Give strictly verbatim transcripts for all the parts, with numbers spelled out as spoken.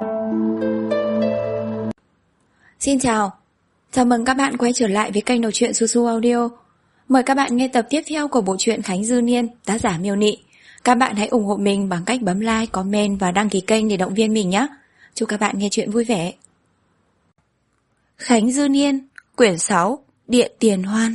Xin chào, chào mừng các bạn quay trở lại với kênh đọc truyện Su Su Audio. Mời các bạn nghe tập tiếp theo của bộ truyện Khánh Dư Niên, tác giả Miêu Nị. Các bạn hãy ủng hộ mình bằng cách bấm like, comment và đăng ký kênh để động viên mình nhé. Chúc các bạn nghe truyện vui vẻ. Khánh Dư Niên, quyển sáu, Điện Tiền Hoan.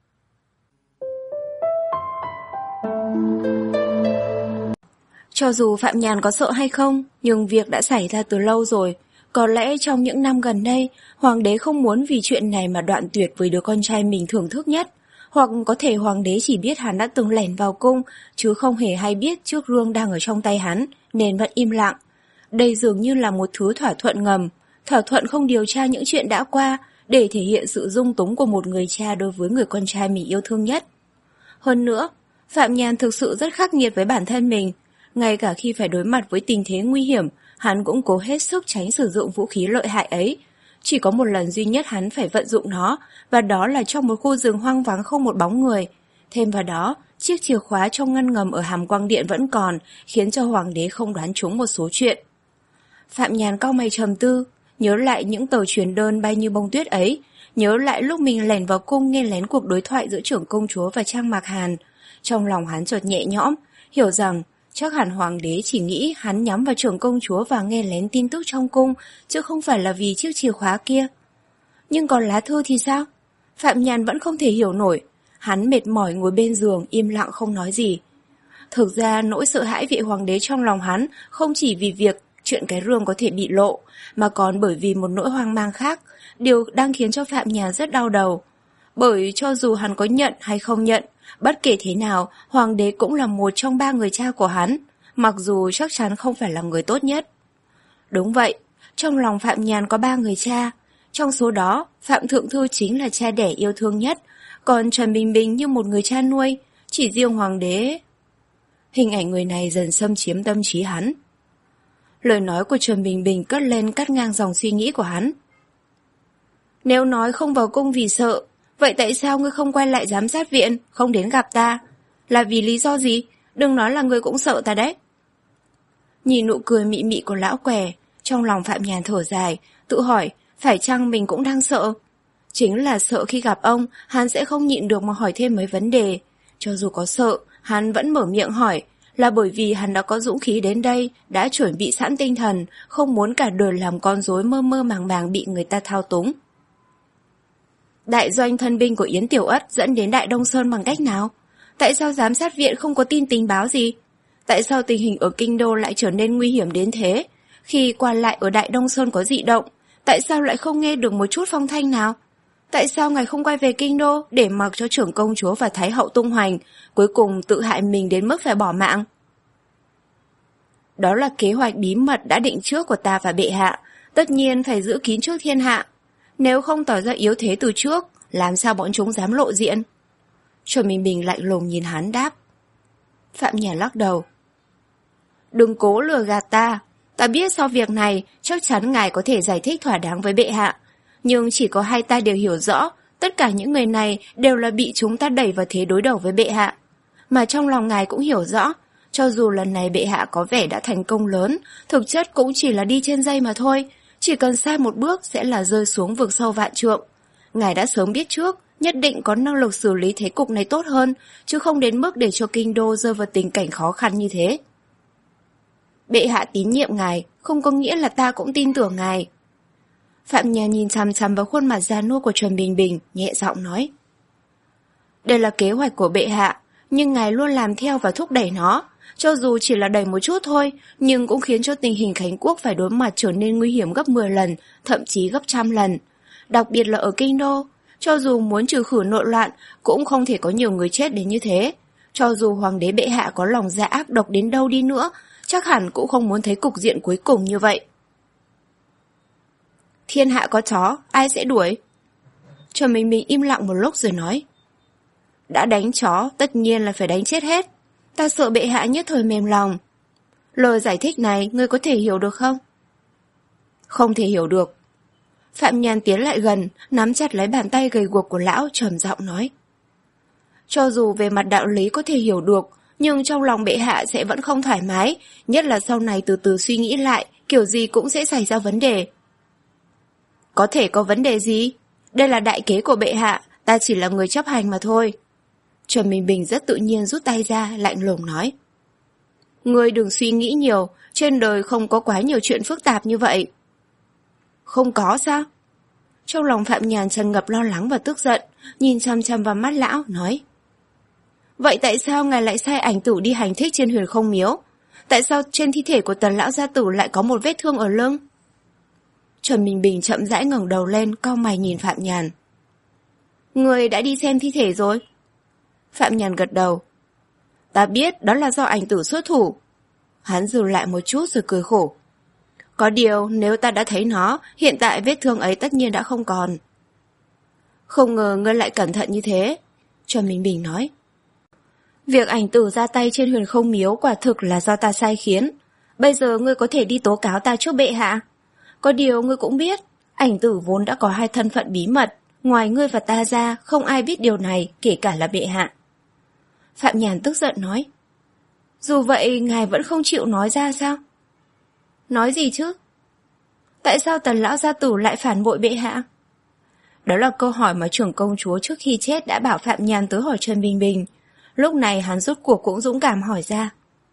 Cho dù Phạm Nhàn có sợ hay không, nhưng việc đã xảy ra từ lâu rồi. Có lẽ trong những năm gần đây, Hoàng đế không muốn vì chuyện này mà đoạn tuyệt với đứa con trai mình thưởng thức nhất. Hoặc có thể Hoàng đế chỉ biết hắn đã từng lẻn vào cung, chứ không hề hay biết chiếc rương đang ở trong tay hắn, nên vẫn im lặng. Đây dường như là một thứ thỏa thuận ngầm, thỏa thuận không điều tra những chuyện đã qua, để thể hiện sự dung túng của một người cha đối với người con trai mình yêu thương nhất. Hơn nữa, Phạm Nhàn thực sự rất khắc nghiệt với bản thân mình. Ngay cả khi phải đối mặt với tình thế nguy hiểm, hắn cũng cố hết sức tránh sử dụng vũ khí lợi hại ấy. Chỉ có một lần duy nhất hắn phải vận dụng nó, và đó là trong một khu rừng hoang vắng không một bóng người. Thêm vào đó, chiếc chìa khóa trong ngăn ngầm ở hàm quang điện vẫn còn, khiến cho Hoàng đế không đoán trúng một số chuyện. Phạm Nhàn cau mày trầm tư, nhớ lại những tờ truyền đơn bay như bông tuyết ấy, nhớ lại lúc mình lẻn vào cung nghe lén cuộc đối thoại giữa trưởng công chúa và Trang Mạc Hàn. Trong lòng hắn chợt nhẹ nhõm, hiểu rằng chắc hẳn Hoàng đế chỉ nghĩ hắn nhắm vào trưởng công chúa và nghe lén tin tức trong cung, chứ không phải là vì chiếc chìa khóa kia. Nhưng còn lá thư thì sao? Phạm Nhàn vẫn không thể hiểu nổi. Hắn mệt mỏi ngồi bên giường, im lặng không nói gì. Thực ra nỗi sợ hãi vị Hoàng đế trong lòng hắn không chỉ vì việc chuyện cái rương có thể bị lộ, mà còn bởi vì một nỗi hoang mang khác, điều đang khiến cho Phạm Nhàn rất đau đầu. Bởi cho dù hắn có nhận hay không nhận, bất kể thế nào, Hoàng đế cũng là một trong ba người cha của hắn, mặc dù chắc chắn không phải là người tốt nhất. Đúng vậy, trong lòng Phạm Nhàn có ba người cha. Trong số đó, Phạm Thượng Thư chính là cha đẻ yêu thương nhất, còn Trần Bình Bình như một người cha nuôi, chỉ riêng Hoàng đế. Hình ảnh người này dần xâm chiếm tâm trí hắn. Lời nói của Trần Bình Bình cất lên cắt ngang dòng suy nghĩ của hắn. Nếu nói không vào cung vì sợ, vậy tại sao ngươi không quay lại giám sát viện, không đến gặp ta? Là vì lý do gì? Đừng nói là ngươi cũng sợ ta đấy. Nhìn nụ cười mị mị của lão què, trong lòng Phạm Nhàn thở dài, tự hỏi, phải chăng mình cũng đang sợ? Chính là sợ khi gặp ông, hắn sẽ không nhịn được mà hỏi thêm mấy vấn đề. Cho dù có sợ, hắn vẫn mở miệng hỏi, là bởi vì hắn đã có dũng khí đến đây, đã chuẩn bị sẵn tinh thần, không muốn cả đời làm con rối mơ mơ màng màng bị người ta thao túng. Đại doanh thân binh của Yến Tiểu Ất dẫn đến Đại Đông Sơn bằng cách nào? Tại sao giám sát viện không có tin tình báo gì? Tại sao tình hình ở Kinh Đô lại trở nên nguy hiểm đến thế? Khi qua lại ở Đại Đông Sơn có dị động, tại sao lại không nghe được một chút phong thanh nào? Tại sao ngài không quay về Kinh Đô để mặc cho trưởng công chúa và Thái hậu tung hoành, cuối cùng tự hại mình đến mức phải bỏ mạng? Đó là kế hoạch bí mật đã định trước của ta và bệ hạ, tất nhiên phải giữ kín trước thiên hạ. Nếu không tỏ ra yếu thế từ trước, làm sao bọn chúng dám lộ diện? Trần Bình Bình lạnh lùng nhìn hắn đáp. Phạm Nhàn lắc đầu. Đừng cố lừa gạt ta, ta biết sau việc này chắc chắn ngài có thể giải thích thỏa đáng với bệ hạ. Nhưng chỉ có hai ta đều hiểu rõ, tất cả những người này đều là bị chúng ta đẩy vào thế đối đầu với bệ hạ. Mà trong lòng ngài cũng hiểu rõ, cho dù lần này bệ hạ có vẻ đã thành công lớn, thực chất cũng chỉ là đi trên dây mà thôi. Chỉ cần sai một bước sẽ là rơi xuống vực sâu vạn trượng. Ngài đã sớm biết trước, nhất định có năng lực xử lý thế cục này tốt hơn, chứ không đến mức để cho Kinh Đô rơi vào tình cảnh khó khăn như thế. Bệ hạ tín nhiệm ngài, không có nghĩa là ta cũng tin tưởng ngài. Phạm Nhàn nhìn chằm chằm vào khuôn mặt già nua của Trần Bình Bình, nhẹ giọng nói. Đây là kế hoạch của bệ hạ, nhưng ngài luôn làm theo và thúc đẩy nó. Cho dù chỉ là đẩy một chút thôi, nhưng cũng khiến cho tình hình Khánh Quốc phải đối mặt trở nên nguy hiểm gấp mười lần, thậm chí gấp trăm lần. Đặc biệt là ở Kinh Đô, cho dù muốn trừ khử nội loạn, cũng không thể có nhiều người chết đến như thế. Cho dù Hoàng đế bệ hạ có lòng dạ ác độc đến đâu đi nữa, chắc hẳn cũng không muốn thấy cục diện cuối cùng như vậy. Thiên hạ có chó, ai sẽ đuổi? Trần Bình Bình im lặng một lúc rồi nói. Đã đánh chó, tất nhiên là phải đánh chết hết. Ta sợ bệ hạ nhất thời mềm lòng. Lời giải thích này ngươi có thể hiểu được không? Không thể hiểu được. Phạm Nhàn tiến lại gần, nắm chặt lấy bàn tay gầy guộc của lão, trầm giọng nói. Cho dù về mặt đạo lý có thể hiểu được, nhưng trong lòng bệ hạ sẽ vẫn không thoải mái, nhất là sau này từ từ suy nghĩ lại, kiểu gì cũng sẽ xảy ra vấn đề. Có thể có vấn đề gì? Đây là đại kế của bệ hạ, ta chỉ là người chấp hành mà thôi. Trần Minh Bình rất tự nhiên rút tay ra, lạnh lùng nói. Ngươi đừng suy nghĩ nhiều, trên đời không có quá nhiều chuyện phức tạp như vậy. Không có sao? Trong lòng Phạm Nhàn tràn ngập lo lắng và tức giận, nhìn chăm chăm vào mắt lão, nói. Vậy tại sao ngài lại sai ảnh tử đi hành thích trên Huyền Không Miếu? Tại sao trên thi thể của Tần lão gia tử lại có một vết thương ở lưng? Trần Minh Bình chậm rãi ngẩng đầu lên, cau mày nhìn Phạm Nhàn. Người đã đi xem thi thể rồi? Phạm Nhàn gật đầu. Ta biết đó là do ảnh tử xuất thủ. Hắn dừng lại một chút rồi cười khổ. Có điều nếu ta đã thấy nó, hiện tại vết thương ấy tất nhiên đã không còn. Không ngờ ngươi lại cẩn thận như thế, Trần Minh Bình nói. Việc ảnh tử ra tay trên Huyền Không Miếu quả thực là do ta sai khiến. Bây giờ ngươi có thể đi tố cáo ta trước bệ hạ. Có điều ngươi cũng biết, ảnh tử vốn đã có hai thân phận bí mật, ngoài ngươi và ta ra không ai biết điều này, kể cả là bệ hạ. Phạm Nhàn tức giận nói. Dù vậy ngài vẫn không chịu nói ra sao? Nói gì chứ? Tại sao Tần lão gia tử lại phản bội bệ hạ? Đó là câu hỏi mà trưởng công chúa trước khi chết đã bảo Phạm Nhàn tới hỏi Trần Bình Bình. Lúc này hắn rốt cuộc cũng dũng cảm hỏi ra.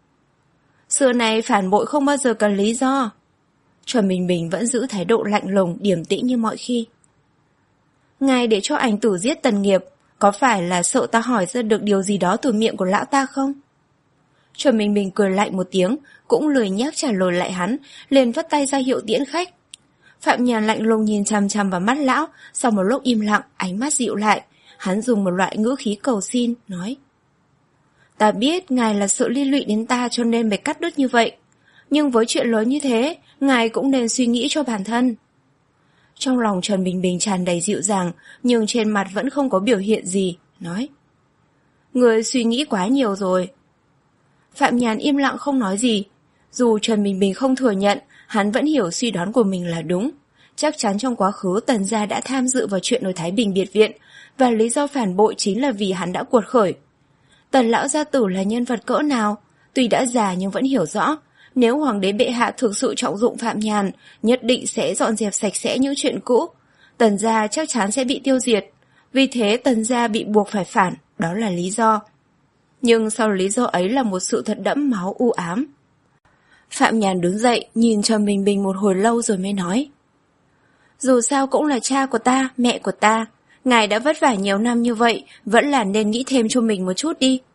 Xưa này phản bội không bao giờ cần lý do. Trần Bình Bình vẫn giữ thái độ lạnh lùng, điềm tĩnh như mọi khi. Ngài để cho ảnh tử giết Tần Nghiệp, có phải là sợ ta hỏi ra được điều gì đó từ miệng của lão ta không? Trần Bình Bình cười lạnh một tiếng, cũng lười nhác trả lời lại hắn, liền vất tay ra hiệu tiễn khách. Phạm Nhàn lạnh lùng nhìn chằm chằm vào mắt lão, sau một lúc im lặng, ánh mắt dịu lại, hắn dùng một loại ngữ khí cầu xin, nói. Ta biết ngài là sợ liên lụy đến ta cho nên mới cắt đứt như vậy, nhưng với chuyện lớn như thế, ngài cũng nên suy nghĩ cho bản thân. Trong lòng Trần Bình Bình tràn đầy dịu dàng, nhưng trên mặt vẫn không có biểu hiện gì, nói. Người suy nghĩ quá nhiều rồi. Phạm Nhàn im lặng không nói gì. Dù Trần Bình Bình không thừa nhận, hắn vẫn hiểu suy đoán của mình là đúng. Chắc chắn trong quá khứ Tần gia đã tham dự vào chuyện ở Thái Bình Biệt Viện, và lý do phản bội chính là vì hắn đã cuột khởi. Tần lão gia tử là nhân vật cỡ nào, tuy đã già nhưng vẫn hiểu rõ, nếu hoàng đế bệ hạ thực sự trọng dụng Phạm Nhàn, nhất định sẽ dọn dẹp sạch sẽ những chuyện cũ. Tần gia chắc chắn sẽ bị tiêu diệt, vì thế Tần gia bị buộc phải phản, đó là lý do. Nhưng sau lý do ấy là một sự thật đẫm máu u ám. Phạm Nhàn đứng dậy, nhìn Trần Bình Bình một hồi lâu rồi mới nói. Dù sao cũng là cha của ta, mẹ của ta. Ngài đã vất vả nhiều năm như vậy, vẫn là nên nghĩ thêm cho mình một chút đi.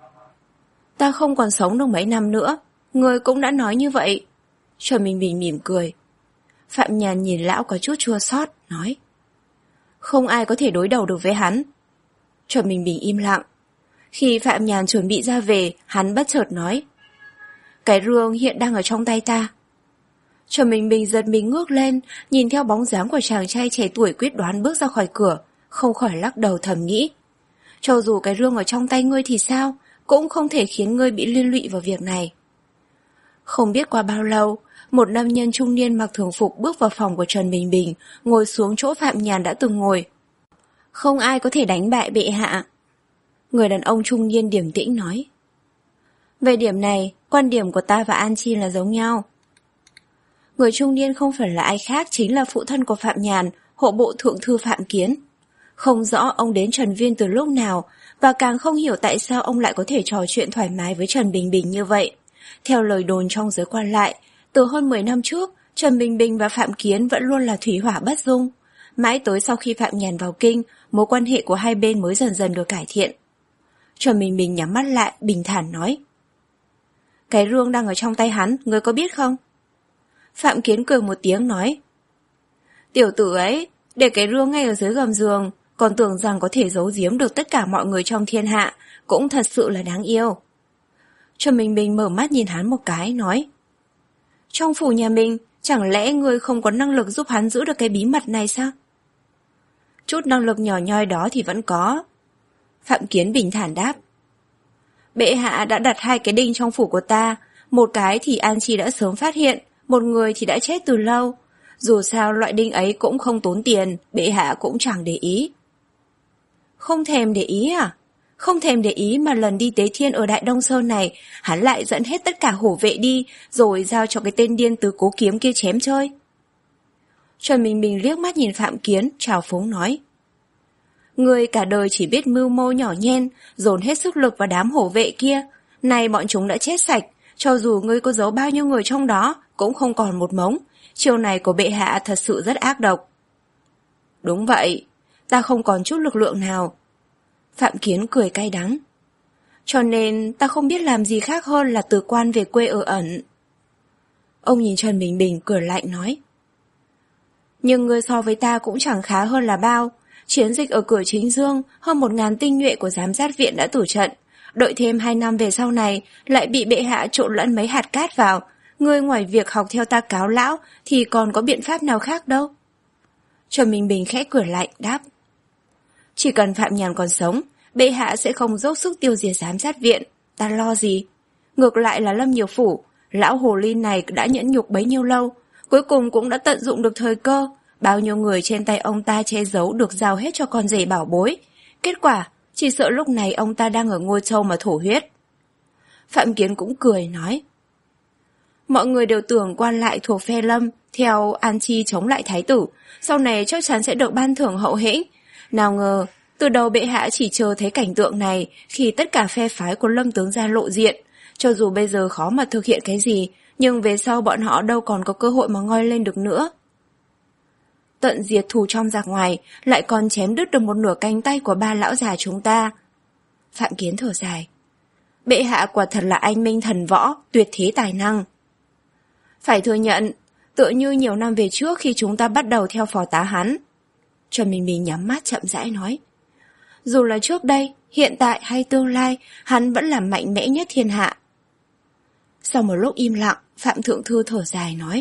Ta không còn sống được mấy năm nữa, người cũng đã nói như vậy. Trần Bình Bình mỉm cười. Phạm Nhàn nhìn lão có chút chua xót, nói. Không ai có thể đối đầu được với hắn. Trần Bình Bình im lặng. Khi Phạm Nhàn chuẩn bị ra về, hắn bất chợt nói. Cái rương hiện đang ở trong tay ta. Trần Bình Bình giật mình ngước lên, nhìn theo bóng dáng của chàng trai trẻ tuổi quyết đoán bước ra khỏi cửa, không khỏi lắc đầu thầm nghĩ. Cho dù cái rương ở trong tay ngươi thì sao, cũng không thể khiến ngươi bị liên lụy vào việc này. Không biết qua bao lâu, một nam nhân trung niên mặc thường phục bước vào phòng của Trần Bình Bình, ngồi xuống chỗ Phạm Nhàn đã từng ngồi. Không ai có thể đánh bại bệ hạ. Người đàn ông trung niên điềm tĩnh nói. Về điểm này, quan điểm của ta và An Chi là giống nhau. Người trung niên không phải là ai khác, chính là phụ thân của Phạm Nhàn, hộ bộ thượng thư Phạm Kiến. Không rõ ông đến Trần Viên từ lúc nào, và càng không hiểu tại sao ông lại có thể trò chuyện thoải mái với Trần Bình Bình như vậy. Theo lời đồn trong giới quan lại, từ hơn mười năm trước, Trần Bình Bình và Phạm Kiến vẫn luôn là thủy hỏa bất dung. Mãi tới sau khi Phạm Nhàn vào kinh, mối quan hệ của hai bên mới dần dần được cải thiện. Trần Bình Bình nhắm mắt lại, bình thản nói. Cái rương đang ở trong tay hắn, ngươi có biết không? Phạm Kiến cười một tiếng nói. Tiểu tử ấy, để cái rương ngay ở dưới gầm giường, còn tưởng rằng có thể giấu giếm được tất cả mọi người trong thiên hạ, cũng thật sự là đáng yêu. Trần Bình Bình mở mắt nhìn hắn một cái, nói. Trong phủ nhà mình, chẳng lẽ ngươi không có năng lực giúp hắn giữ được cái bí mật này sao? Chút năng lực nhỏ nhoi đó thì vẫn có. Phạm Kiến bình thản đáp. Bệ hạ đã đặt hai cái đinh trong phủ của ta, một cái thì An Chi đã sớm phát hiện, một người thì đã chết từ lâu. Dù sao loại đinh ấy cũng không tốn tiền, bệ hạ cũng chẳng để ý. Không thèm để ý à? Không thèm để ý mà lần đi tế thiên ở Đại Đông Sơn này, hắn lại dẫn hết tất cả hổ vệ đi, rồi giao cho cái tên điên tứ cố kiếm kia chém chơi. Trần Bình Bình liếc mắt nhìn Phạm Kiến, trào phúng nói. Ngươi cả đời chỉ biết mưu mô nhỏ nhen, dồn hết sức lực vào đám hổ vệ kia. Nay bọn chúng đã chết sạch, cho dù ngươi có giấu bao nhiêu người trong đó, cũng không còn một mống. Chiêu này của bệ hạ thật sự rất ác độc. Đúng vậy, ta không còn chút lực lượng nào. Phạm Kiến cười cay đắng. Cho nên ta không biết làm gì khác hơn là từ quan về quê ở ẩn. Ông nhìn Trần Bình Bình cười lạnh nói. Nhưng ngươi so với ta cũng chẳng khá hơn là bao. Chiến dịch ở cửa Chính Dương, hơn một ngàn tinh nhuệ của giám sát viện đã tử trận. Đợi thêm hai năm về sau này, lại bị bệ hạ trộn lẫn mấy hạt cát vào. Ngươi ngoài việc học theo ta cáo lão, thì còn có biện pháp nào khác đâu. Trần Bình Bình khẽ cười lạnh đáp. Chỉ cần Phạm Nhàn còn sống, bệ hạ sẽ không dốc sức tiêu diệt giám sát viện. Ta lo gì? Ngược lại là Lâm Nhiều Phủ, lão hồ ly này đã nhẫn nhục bấy nhiêu lâu, cuối cùng cũng đã tận dụng được thời cơ. Bao nhiêu người trên tay ông ta che giấu được giao hết cho con rể bảo bối. Kết quả, chỉ sợ lúc này ông ta đang ở Ngôi Châu mà thổ huyết. Phạm Kiến cũng cười nói. Mọi người đều tưởng quan lại thuộc phe Lâm, theo An Chi chống lại thái tử, sau này chắc chắn sẽ được ban thưởng hậu hĩnh. Nào ngờ, từ đầu bệ hạ chỉ chờ thấy cảnh tượng này khi tất cả phe phái của Lâm tướng ra lộ diện. Cho dù bây giờ khó mà thực hiện cái gì, nhưng về sau bọn họ đâu còn có cơ hội mà ngoi lên được nữa. Tận diệt thù trong giặc ngoài, lại còn chém đứt được một nửa cánh tay của ba lão già chúng ta. Phạm Kiến thở dài. Bệ hạ quả thật là anh minh thần võ, tuyệt thế tài năng. Phải thừa nhận, tựa như nhiều năm về trước khi chúng ta bắt đầu theo phò tá hắn. Trần Bình Bình nhắm mắt chậm rãi nói. Dù là trước đây, hiện tại hay tương lai, hắn vẫn là mạnh mẽ nhất thiên hạ. Sau một lúc im lặng, Phạm Thượng Thư thở dài nói.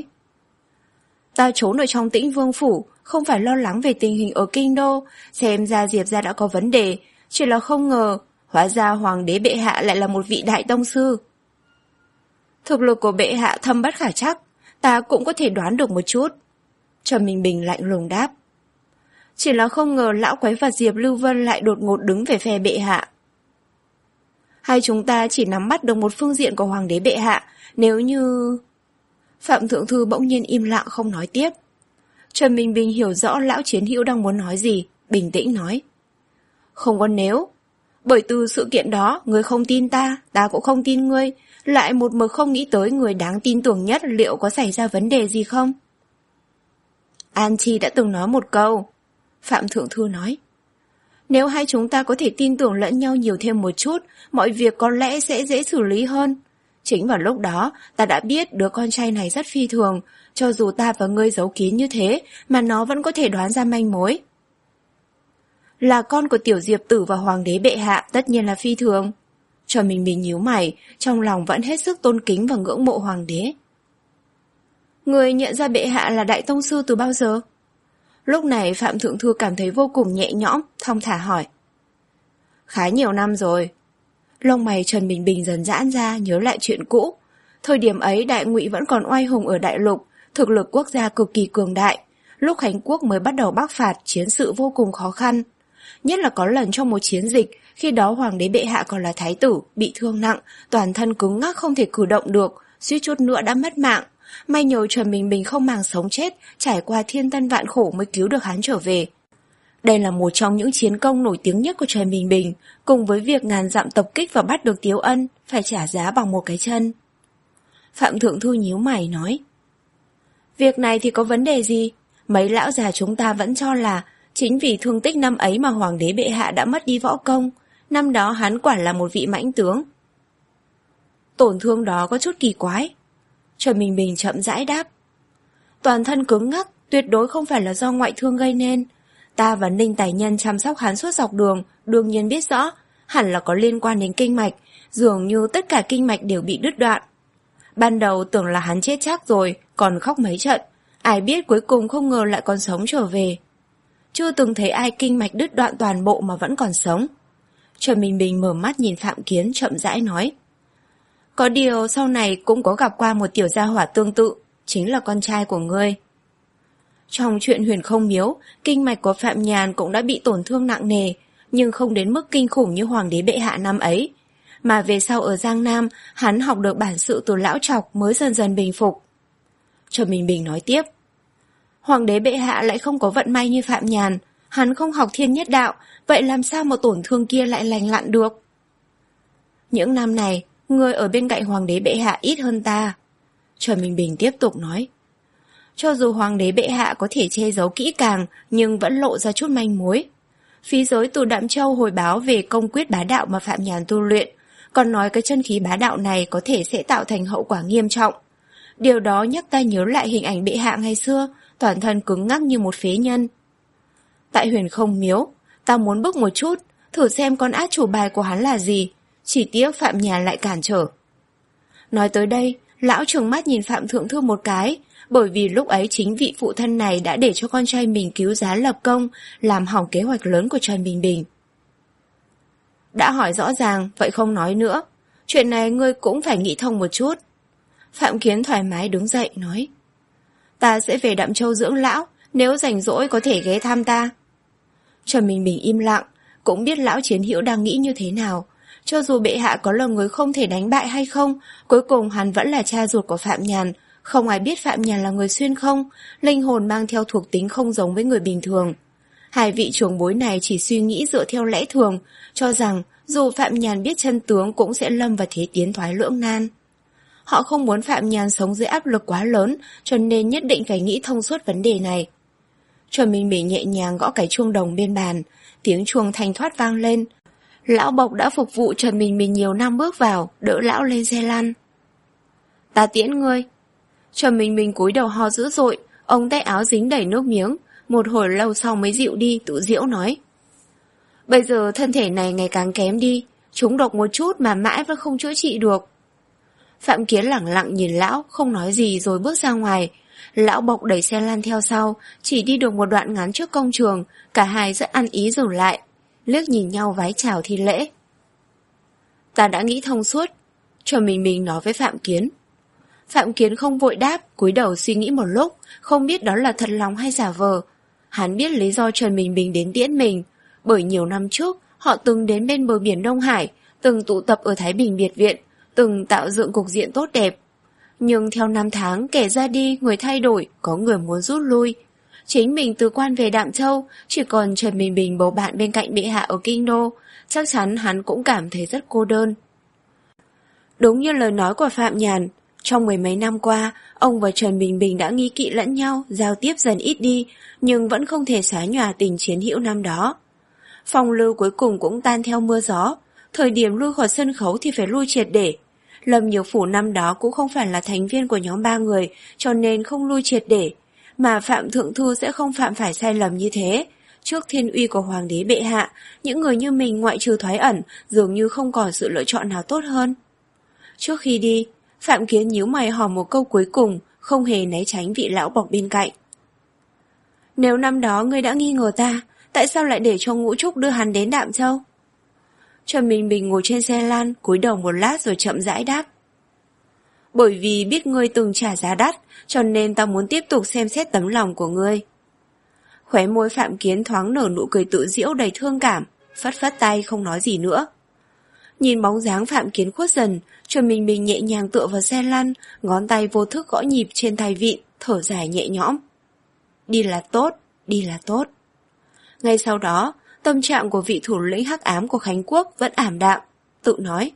Ta trốn ở trong Tĩnh Vương Phủ, không phải lo lắng về tình hình ở Kinh Đô, xem ra Diệp gia đã có vấn đề, chỉ là không ngờ, hóa ra Hoàng đế bệ hạ lại là một vị đại tông sư. Thực lực của bệ hạ thâm bất khả trắc, ta cũng có thể đoán được một chút. Trần Bình Bình lạnh lùng đáp. Chỉ là không ngờ lão quái vật Diệp Lưu Vân lại đột ngột đứng về phe bệ hạ. Hay chúng ta chỉ nắm bắt được một phương diện của Hoàng đế bệ hạ, nếu như... Phạm Thượng Thư bỗng nhiên im lặng không nói tiếp. Trần Bình Bình hiểu rõ lão chiến hữu đang muốn nói gì, bình tĩnh nói. Không có nếu. Bởi từ sự kiện đó, ngươi không tin ta, ta cũng không tin ngươi, lại một mực không nghĩ tới người đáng tin tưởng nhất liệu có xảy ra vấn đề gì không? An Chi đã từng nói một câu. Phạm Thượng Thư nói. Nếu hai chúng ta có thể tin tưởng lẫn nhau nhiều thêm một chút, mọi việc có lẽ sẽ dễ xử lý hơn. Chính vào lúc đó, ta đã biết đứa con trai này rất phi thường, cho dù ta và ngươi giấu kín như thế, mà nó vẫn có thể đoán ra manh mối. Là con của tiểu diệp tử và Hoàng đế bệ hạ tất nhiên là phi thường. Cho mình mình nhíu mày, trong lòng vẫn hết sức tôn kính và ngưỡng mộ Hoàng đế. Người nhận ra bệ hạ là đại tông sư từ bao giờ? Lúc này Phạm Thượng Thư cảm thấy vô cùng nhẹ nhõm, thong thả hỏi. Khá nhiều năm rồi. Lông mày Trần Bình Bình dần giãn ra, nhớ lại chuyện cũ. Thời điểm ấy Đại Ngụy vẫn còn oai hùng ở đại lục, thực lực quốc gia cực kỳ cường đại. Lúc Khánh Quốc mới bắt đầu bắc phạt, chiến sự vô cùng khó khăn. Nhất là có lần trong một chiến dịch, khi đó Hoàng đế bệ hạ còn là thái tử, bị thương nặng, toàn thân cứng ngắc không thể cử động được, suýt chút nữa đã mất mạng. May nhờ Trần Bình Bình không màng sống chết, trải qua thiên tân vạn khổ mới cứu được hắn trở về. Đây là một trong những chiến công nổi tiếng nhất của Trần Bình Bình, cùng với việc ngàn dặm tập kích và bắt được Tiếu Ân, phải trả giá bằng một cái chân. Phạm Thượng Thư nhíu mày nói. Việc này thì có vấn đề gì? Mấy lão già chúng ta vẫn cho là chính vì thương tích năm ấy mà Hoàng đế bệ hạ đã mất đi võ công. Năm đó hắn quả là một vị mãnh tướng. Tổn thương đó có chút kỳ quái. Trần Bình Bình chậm rãi đáp. Toàn thân cứng ngắc, tuyệt đối không phải là do ngoại thương gây nên. Ta và Ninh Tài Nhân chăm sóc hắn suốt dọc đường, đương nhiên biết rõ, hẳn là có liên quan đến kinh mạch, dường như tất cả kinh mạch đều bị đứt đoạn. Ban đầu tưởng là hắn chết chắc rồi, còn khóc mấy trận, ai biết cuối cùng không ngờ lại còn sống trở về. Chưa từng thấy ai kinh mạch đứt đoạn toàn bộ mà vẫn còn sống. Trần Bình Bình mở mắt nhìn Phạm Kiến chậm rãi nói. Có điều sau này cũng có gặp qua một tiểu gia hỏa tương tự, chính là con trai của ngươi. Trong chuyện Huyền Không Miếu, kinh mạch của Phạm Nhàn cũng đã bị tổn thương nặng nề, nhưng không đến mức kinh khủng như hoàng đế bệ hạ năm ấy. Mà về sau ở Giang Nam, hắn học được bản sự từ lão trọc mới dần dần bình phục. Trần Bình Bình nói tiếp. Hoàng đế bệ hạ lại không có vận may như Phạm Nhàn, hắn không học thiên nhất đạo, vậy làm sao mà tổn thương kia lại lành lặn được? Những năm này, người ở bên cạnh hoàng đế bệ hạ ít hơn ta. Trần Bình Bình tiếp tục nói. Cho dù hoàng đế bệ hạ có thể che giấu kỹ càng, nhưng vẫn lộ ra chút manh mối. Phí giới từ Đạm Châu hồi báo về công quyết bá đạo mà Phạm Nhàn tu luyện, còn nói cái chân khí bá đạo này có thể sẽ tạo thành hậu quả nghiêm trọng. Điều đó nhắc ta nhớ lại hình ảnh bệ hạ ngày xưa, toàn thân cứng ngắc như một phế nhân. Tại Huyền Không Miếu, ta muốn bước một chút, thử xem con át chủ bài của hắn là gì, chỉ tiếc Phạm Nhàn lại cản trở. Nói tới đây, lão trừng mắt nhìn Phạm Thượng Thư một cái, bởi vì lúc ấy chính vị phụ thân này đã để cho con trai mình cứu giá lập công, làm hỏng kế hoạch lớn của Trần Bình Bình. Đã hỏi rõ ràng, vậy không nói nữa. Chuyện này ngươi cũng phải nghĩ thông một chút. Phạm Kiến thoải mái đứng dậy, nói. Ta sẽ về Đạm Châu dưỡng lão, nếu rảnh rỗi có thể ghé thăm ta. Trần Bình Bình im lặng, cũng biết lão chiến hữu đang nghĩ như thế nào. Cho dù bệ hạ có là người không thể đánh bại hay không, cuối cùng hắn vẫn là cha ruột của Phạm Nhàn. Không ai biết Phạm Nhàn là người xuyên không, linh hồn mang theo thuộc tính không giống với người bình thường. Hai vị trưởng bối này chỉ suy nghĩ dựa theo lẽ thường, cho rằng dù Phạm Nhàn biết chân tướng cũng sẽ lâm vào thế tiến thoái lưỡng nan. Họ không muốn Phạm Nhàn sống dưới áp lực quá lớn, cho nên nhất định phải nghĩ thông suốt vấn đề này. Trần Minh Bình nhẹ nhàng gõ cái chuông đồng bên bàn, tiếng chuông thanh thoát vang lên. Lão Bộc đã phục vụ Trần Minh Bình nhiều năm bước vào, đỡ lão lên xe lăn. Ta tiễn ngươi. Trần Minh Bình cúi đầu ho dữ dội, ống tay áo dính đầy nước miếng, một hồi lâu sau mới dịu đi, tự giễu nói. Bây giờ thân thể này ngày càng kém đi, trúng độc một chút mà mãi vẫn không chữa trị được. Phạm Kiến lẳng lặng nhìn lão, không nói gì rồi bước ra ngoài. Lão Bộc đẩy xe lăn theo sau, chỉ đi được một đoạn ngắn trước công trường, cả hai rất ăn ý dừng lại, liếc nhìn nhau vái chào thi lễ. Ta đã nghĩ thông suốt, Trần Bình Bình nói với Phạm Kiến. Phạm Kiến không vội đáp, cúi đầu suy nghĩ một lúc, không biết đó là thật lòng hay giả vờ. Hắn biết lý do Trần Bình Bình đến tiễn mình, bởi nhiều năm trước họ từng đến bên bờ biển Đông Hải, từng tụ tập ở Thái Bình Biệt Viện, từng tạo dựng cục diện tốt đẹp. Nhưng theo năm tháng, kẻ ra đi, người thay đổi, có người muốn rút lui. Chính mình từ quan về Đạm Châu, chỉ còn Trần Bình Bình bầu bạn bên cạnh bệ hạ ở Kinh Đô, chắc chắn hắn cũng cảm thấy rất cô đơn. Đúng như lời nói của Phạm Nhàn, trong mười mấy năm qua, ông và Trần Bình Bình đã nghi kỵ lẫn nhau, giao tiếp dần ít đi, nhưng vẫn không thể xóa nhòa tình chiến hữu năm đó. Phong lưu cuối cùng cũng tan theo mưa gió, thời điểm lui khỏi sân khấu thì phải lui triệt để. Lâm Nhiều Phủ năm đó cũng không phải là thành viên của nhóm ba người, cho nên không lui triệt để, mà Phạm Thượng Thư sẽ không phạm phải sai lầm như thế. Trước thiên uy của Hoàng đế bệ hạ, những người như mình ngoại trừ Thoái Ẩn dường như không còn sự lựa chọn nào tốt hơn. Trước khi đi, Phạm Kiến nhíu mày hỏi một câu cuối cùng, không hề né tránh vị lão Bộc bên cạnh. Nếu năm đó ngươi đã nghi ngờ ta, tại sao lại để cho Ngũ Trúc đưa hắn đến Đạm Châu? Trần Bình Bình ngồi trên xe lăn, cúi đầu một lát rồi chậm rãi đáp. Bởi vì biết ngươi từng trả giá đắt, cho nên ta muốn tiếp tục xem xét tấm lòng của ngươi. Khóe môi Phạm Kiến thoáng nở nụ cười tự giễu đầy thương cảm, phất phất tay không nói gì nữa. Nhìn bóng dáng Phạm Kiến khuất dần, Trần Bình Bình nhẹ nhàng tựa vào xe lăn, ngón tay vô thức gõ nhịp trên tay vịn, thở dài nhẹ nhõm. Đi là tốt, đi là tốt. Ngay sau đó, tâm trạng của vị thủ lĩnh hắc ám của Khánh Quốc vẫn ảm đạm, tự nói.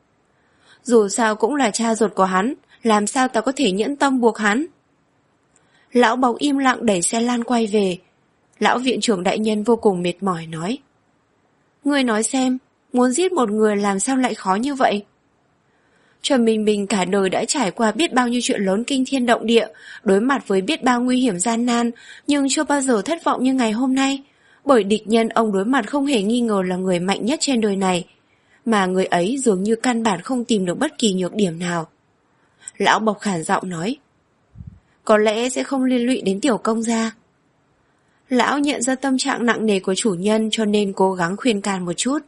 Dù sao cũng là cha ruột của hắn, làm sao ta có thể nhẫn tâm buộc hắn? Lão Bộc im lặng đẩy xe lan quay về. Lão viện trưởng đại nhân vô cùng mệt mỏi nói. Ngươi nói xem, muốn giết một người làm sao lại khó như vậy? Trần Bình Bình cả đời đã trải qua biết bao nhiêu chuyện lớn kinh thiên động địa, đối mặt với biết bao nguy hiểm gian nan, nhưng chưa bao giờ thất vọng như ngày hôm nay. Bởi địch nhân ông đối mặt không hề nghi ngờ là người mạnh nhất trên đời này, mà người ấy dường như căn bản không tìm được bất kỳ nhược điểm nào. Lão Bộc khản giọng nói. Có lẽ sẽ không liên lụy đến tiểu công gia. Lão nhận ra tâm trạng nặng nề của chủ nhân cho nên cố gắng khuyên can một chút.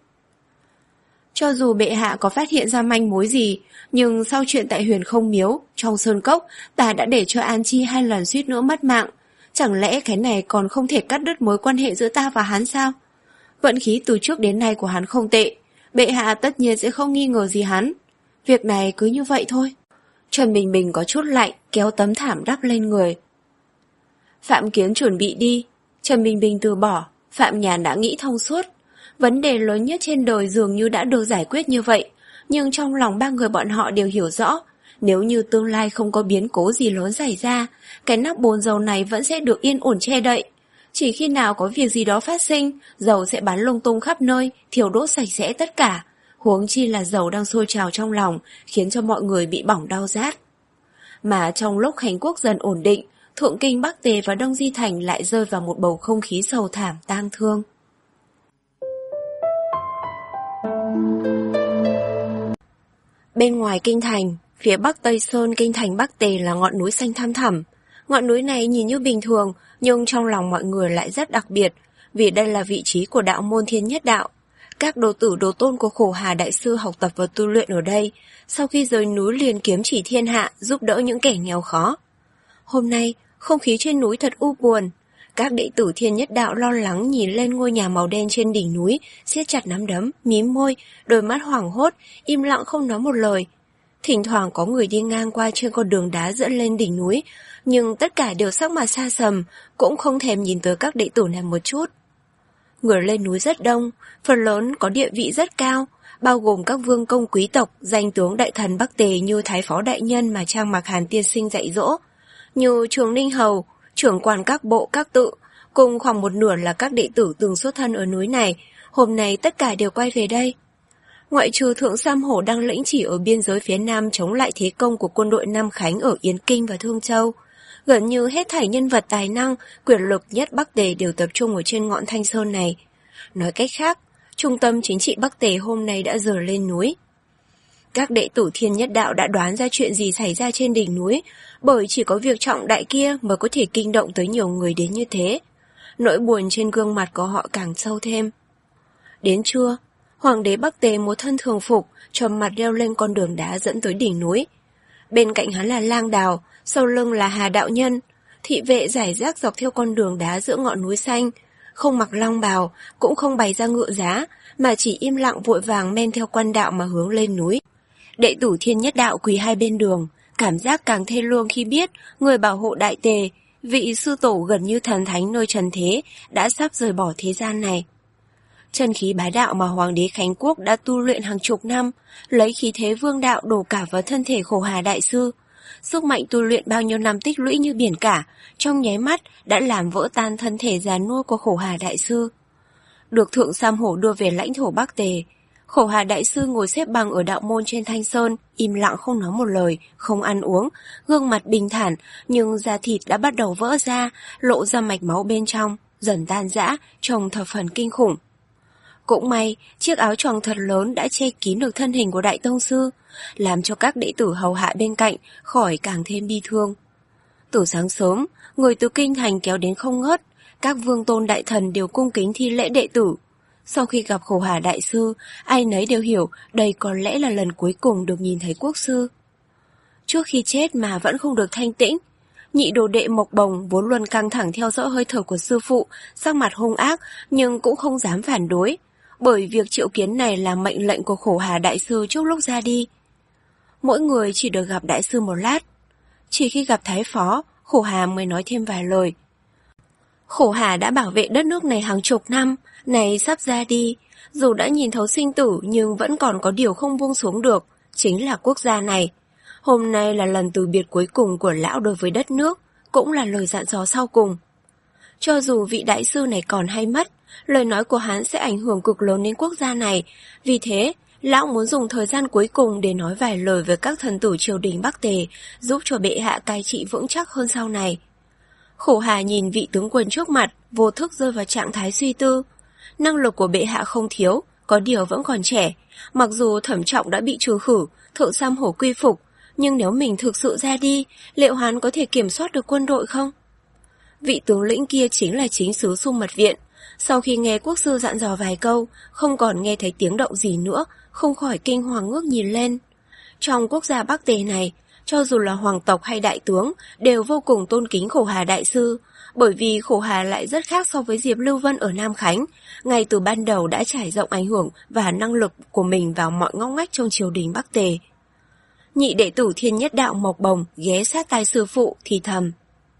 Cho dù bệ hạ có phát hiện ra manh mối gì, nhưng sau chuyện tại Huyền Không Miếu, trong Sơn Cốc, ta đã để cho An Chi hai lần suýt nữa mất mạng. Chẳng lẽ cái này còn không thể cắt đứt mối quan hệ giữa ta và hắn sao? Vận khí từ trước đến nay của hắn không tệ, bệ hạ tất nhiên sẽ không nghi ngờ gì hắn. Việc này cứ như vậy thôi. Trần Bình Bình có chút lạnh, kéo tấm thảm đắp lên người. Phạm Kiến chuẩn bị đi. Trần Bình Bình từ bỏ. Phạm Nhàn đã nghĩ thông suốt. Vấn đề lớn nhất trên đời dường như đã được giải quyết như vậy, nhưng trong lòng ba người bọn họ đều hiểu rõ, nếu như tương lai không có biến cố gì lớn xảy ra, cái nắp bồn dầu này vẫn sẽ được yên ổn che đậy. Chỉ khi nào có việc gì đó phát sinh, dầu sẽ bắn lung tung khắp nơi, thiêu đốt sạch sẽ tất cả. Huống chi là dầu đang sôi trào trong lòng, khiến cho mọi người bị bỏng đau rát. Mà trong lúc Khánh Quốc dần ổn định, Thượng Kinh Bắc Tề và Đông Di Thành lại rơi vào một bầu không khí sầu thảm tang thương. Bên ngoài kinh thành, phía bắc Tây Sơn kinh thành Bắc Tề là ngọn núi xanh thăm thẳm. Ngọn núi này nhìn như bình thường, nhưng trong lòng mọi người lại rất đặc biệt, vì đây là vị trí của đạo môn Thiên Nhất Đạo. Các đồ tử đồ tôn của Khổ Hà Đại Sư học tập và tu luyện ở đây, sau khi rời núi liền kiếm chỉ thiên hạ, giúp đỡ những kẻ nghèo khó. Hôm nay, không khí trên núi thật u buồn. Các đệ tử Thiên Nhất Đạo lo lắng nhìn lên ngôi nhà màu đen trên đỉnh núi, siết chặt nắm đấm, mím môi, đôi mắt hoảng hốt, im lặng không nói một lời. Thỉnh thoảng có người đi ngang qua trên con đường đá dẫn lên đỉnh núi, nhưng tất cả đều sắc mặt xa sầm, cũng không thèm nhìn tới các đệ tử này một chút. Người lên núi rất đông, phần lớn có địa vị rất cao, bao gồm các vương công quý tộc, danh tướng đại thần Bắc Tề như Thái Phó Đại Nhân mà Trang Mạc Hàn tiên sinh dạy dỗ, như Trường Ninh Hầu, trưởng quan các bộ các tự, cùng khoảng một nửa là các đệ tử từng xuất thân ở núi này, hôm nay tất cả đều quay về đây. Ngoại trừ Thượng Sam Hổ đang lĩnh chỉ ở biên giới phía Nam chống lại thế công của quân đội Nam Khánh ở Yến Kinh và Thương Châu, gần như hết thảy nhân vật tài năng, quyền lực nhất Bắc Tề đều tập trung ở trên ngọn Thanh Sơn này. Nói cách khác, trung tâm chính trị Bắc Tề hôm nay đã dời lên núi. Các đệ tử Thiên Nhất Đạo đã đoán ra chuyện gì xảy ra trên đỉnh núi, bởi chỉ có việc trọng đại kia mới có thể kinh động tới nhiều người đến như thế. Nỗi buồn trên gương mặt của họ càng sâu thêm. Đến trưa, Hoàng đế Bắc Tề một thân thường phục, trầm mặt leo lên con đường đá dẫn tới đỉnh núi. Bên cạnh hắn là Lang Đào, sau lưng là Hà Đạo Nhân. Thị vệ rải rác dọc theo con đường đá giữa ngọn núi xanh, không mặc long bào, cũng không bày ra ngựa giá, mà chỉ im lặng vội vàng men theo quan đạo mà hướng lên núi. Đệ tử Thiên Nhất Đạo quỳ hai bên đường, cảm giác càng thê lương khi biết người bảo hộ Đại Tề, vị sư tổ gần như thần thánh nơi trần thế, đã sắp rời bỏ thế gian này. Chân khí bá đạo mà Hoàng đế Khánh Quốc đã tu luyện hàng chục năm, lấy khí thế vương đạo đổ cả vào thân thể Khổ Hà Đại Sư. Sức mạnh tu luyện bao nhiêu năm tích lũy như biển cả, trong nháy mắt đã làm vỡ tan thân thể già nua của Khổ Hà Đại Sư. Được Thượng Sam Hổ đưa về lãnh thổ Bắc Tề, Khổ Hà Đại Sư ngồi xếp bằng ở đạo môn trên Thanh Sơn, im lặng không nói một lời, không ăn uống, gương mặt bình thản, nhưng da thịt đã bắt đầu vỡ ra, lộ ra mạch máu bên trong, dần tan rã, trông thập phần kinh khủng. Cũng may, chiếc áo choàng thật lớn đã che kín được thân hình của Đại Tông Sư, làm cho các đệ tử hầu hạ bên cạnh khỏi càng thêm bi thương. Từ sáng sớm, người từ kinh thành kéo đến không ngớt, các vương tôn đại thần đều cung kính thi lễ đệ tử. Sau khi gặp Khổ Hà Đại Sư, ai nấy đều hiểu đây có lẽ là lần cuối cùng được nhìn thấy quốc sư. Trước khi chết mà vẫn không được thanh tĩnh, nhị đồ đệ Mộc Bồng vốn luôn căng thẳng theo dõi hơi thở của sư phụ, sắc mặt hung ác nhưng cũng không dám phản đối, bởi việc triệu kiến này là mệnh lệnh của Khổ Hà Đại Sư trước lúc ra đi. Mỗi người chỉ được gặp Đại Sư một lát. Chỉ khi gặp Thái Phó, Khổ Hà mới nói thêm vài lời. Khổ Hà đã bảo vệ đất nước này hàng chục năm, này sắp ra đi, dù đã nhìn thấu sinh tử nhưng vẫn còn có điều không buông xuống được, chính là quốc gia này. Hôm nay là lần từ biệt cuối cùng của lão đối với đất nước, cũng là lời dặn dò sau cùng. Cho dù vị đại sư này còn hay mất, lời nói của hắn sẽ ảnh hưởng cực lớn đến quốc gia này, vì thế, lão muốn dùng thời gian cuối cùng để nói vài lời với các thần tử triều đình Bắc Tề, giúp cho bệ hạ cai trị vững chắc hơn sau này. Khổ Hà nhìn vị tướng quân trước mặt, vô thức rơi vào trạng thái suy tư. Năng lực của bệ hạ không thiếu, có điều vẫn còn trẻ. Mặc dù Thẩm Trọng đã bị trừ khử, Thượng Sam Hổ quy phục, nhưng nếu mình thực sự ra đi, liệu hắn có thể kiểm soát được quân đội không? Vị tướng lĩnh kia chính là chính sứ Xung Mật Viện. Sau khi nghe quốc sư dặn dò vài câu, không còn nghe thấy tiếng động gì nữa, không khỏi kinh hoàng ngước nhìn lên. Trong quốc gia Bắc Tề này, cho dù là hoàng tộc hay đại tướng, đều vô cùng tôn kính Khổ Hà đại sư, bởi vì Khổ Hà lại rất khác so với Diệp Lưu Vân ở Nam Khánh, ngay từ ban đầu đã trải rộng ảnh hưởng và năng lực của mình vào mọi ngóc ngách trong triều đình Bắc Tề. Nhị đệ tử Thiên Nhất Đạo Mộc Bồng ghé sát tai sư phụ thì thầm: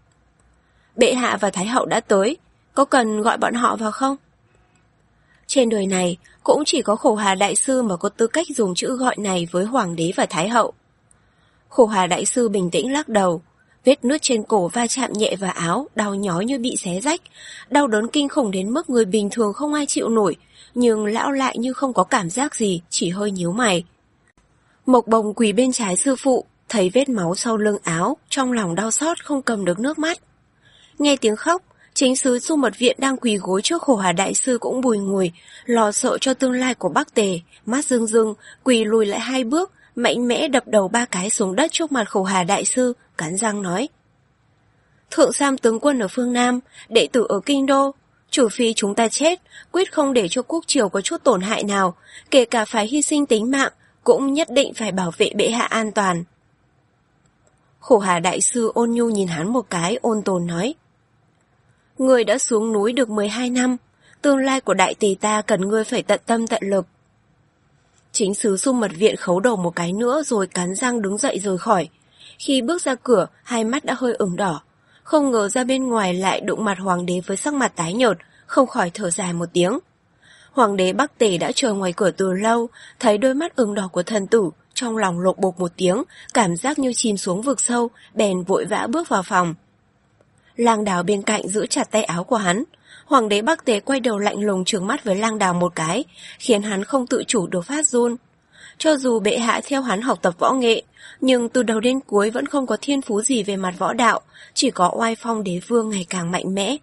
Bệ hạ và Thái hậu đã tới, có cần gọi bọn họ vào không? Trên đời này, cũng chỉ có Khổ Hà đại sư mà có tư cách dùng chữ gọi này với hoàng đế và Thái hậu. Khổ Hà đại sư bình tĩnh lắc đầu, vết nứt trên cổ va chạm nhẹ vào áo, đau nhói như bị xé rách, đau đớn kinh khủng đến mức người bình thường không ai chịu nổi, nhưng lão lại như không có cảm giác gì, chỉ hơi nhíu mày. Mộc Bồng quỳ bên trái sư phụ, thấy vết máu sau lưng áo, trong lòng đau xót không cầm được nước mắt. Nghe tiếng khóc, chính sứ Du Mật Viện đang quỳ gối trước Khổ Hà đại sư cũng bùi ngùi, lo sợ cho tương lai của Bắc Tề, mắt rưng rưng, quỳ lùi lại hai bước, mạnh mẽ đập đầu ba cái xuống đất trước mặt Khổ Hà đại sư, cắn răng nói: Thượng Sam tướng quân ở phương Nam, đệ tử ở Kinh Đô, trừ phi chúng ta chết, quyết không để cho quốc triều có chút tổn hại nào, kể cả phải hy sinh tính mạng, cũng nhất định phải bảo vệ bệ hạ an toàn. Khổ Hà đại sư ôn nhu nhìn hắn một cái, ôn tồn nói: Ngươi đã xuống núi được mười hai năm, tương lai của đại tề ta cần ngươi phải tận tâm tận lực. Chính sứ Du Mật Viện khấu đầu một cái nữa rồi cắn răng đứng dậy rời khỏi. Khi bước ra cửa, hai mắt đã hơi ửng đỏ. Không ngờ ra bên ngoài lại đụng mặt hoàng đế với sắc mặt tái nhợt, không khỏi thở dài một tiếng. Hoàng đế Bắc Tề đã chờ ngoài cửa từ lâu, thấy đôi mắt ửng đỏ của thần tử, trong lòng lộp bộp một tiếng, cảm giác như chìm xuống vực sâu, bèn vội vã bước vào phòng. Lang Đào bên cạnh giữ chặt tay áo của hắn. Hoàng đế Bắc Tề quay đầu lạnh lùng trừng mắt với Lang Đào một cái, khiến hắn không tự chủ được phát run. Cho dù bệ hạ theo hắn học tập võ nghệ, nhưng từ đầu đến cuối vẫn không có thiên phú gì về mặt võ đạo, chỉ có oai phong đế vương ngày càng mạnh mẽ.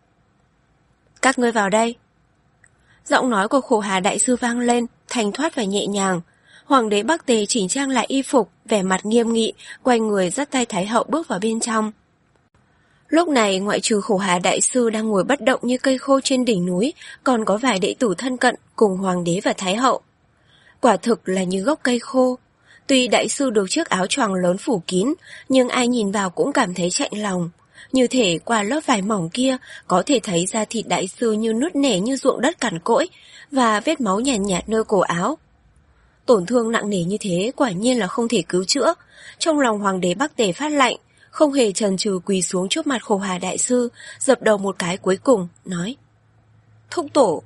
Các ngươi vào đây. Giọng nói của Khổ Hà đại sư vang lên, thanh thoát và nhẹ nhàng. Hoàng đế Bắc Tề chỉnh trang lại y phục, vẻ mặt nghiêm nghị, quay người dắt tay Thái hậu bước vào bên trong. Lúc này ngoại trừ Khổ Hà đại sư đang ngồi bất động như cây khô trên đỉnh núi, còn có vài đệ tử thân cận cùng hoàng đế và thái hậu. Quả thực là như gốc cây khô. Tuy đại sư được chiếc áo choàng lớn phủ kín, nhưng ai nhìn vào cũng cảm thấy chạnh lòng. Như thể qua lớp vải mỏng kia có thể thấy da thịt đại sư như nứt nẻ như ruộng đất cằn cỗi, và vết máu nhàn nhạt, nhạt nơi cổ áo. Tổn thương nặng nề như thế quả nhiên là không thể cứu chữa. Trong lòng hoàng đế Bắc Tề phát lạnh, không hề chần chừ quỳ xuống trước mặt Khổ Hà đại sư, dập đầu một cái cuối cùng, nói: Thúc tổ.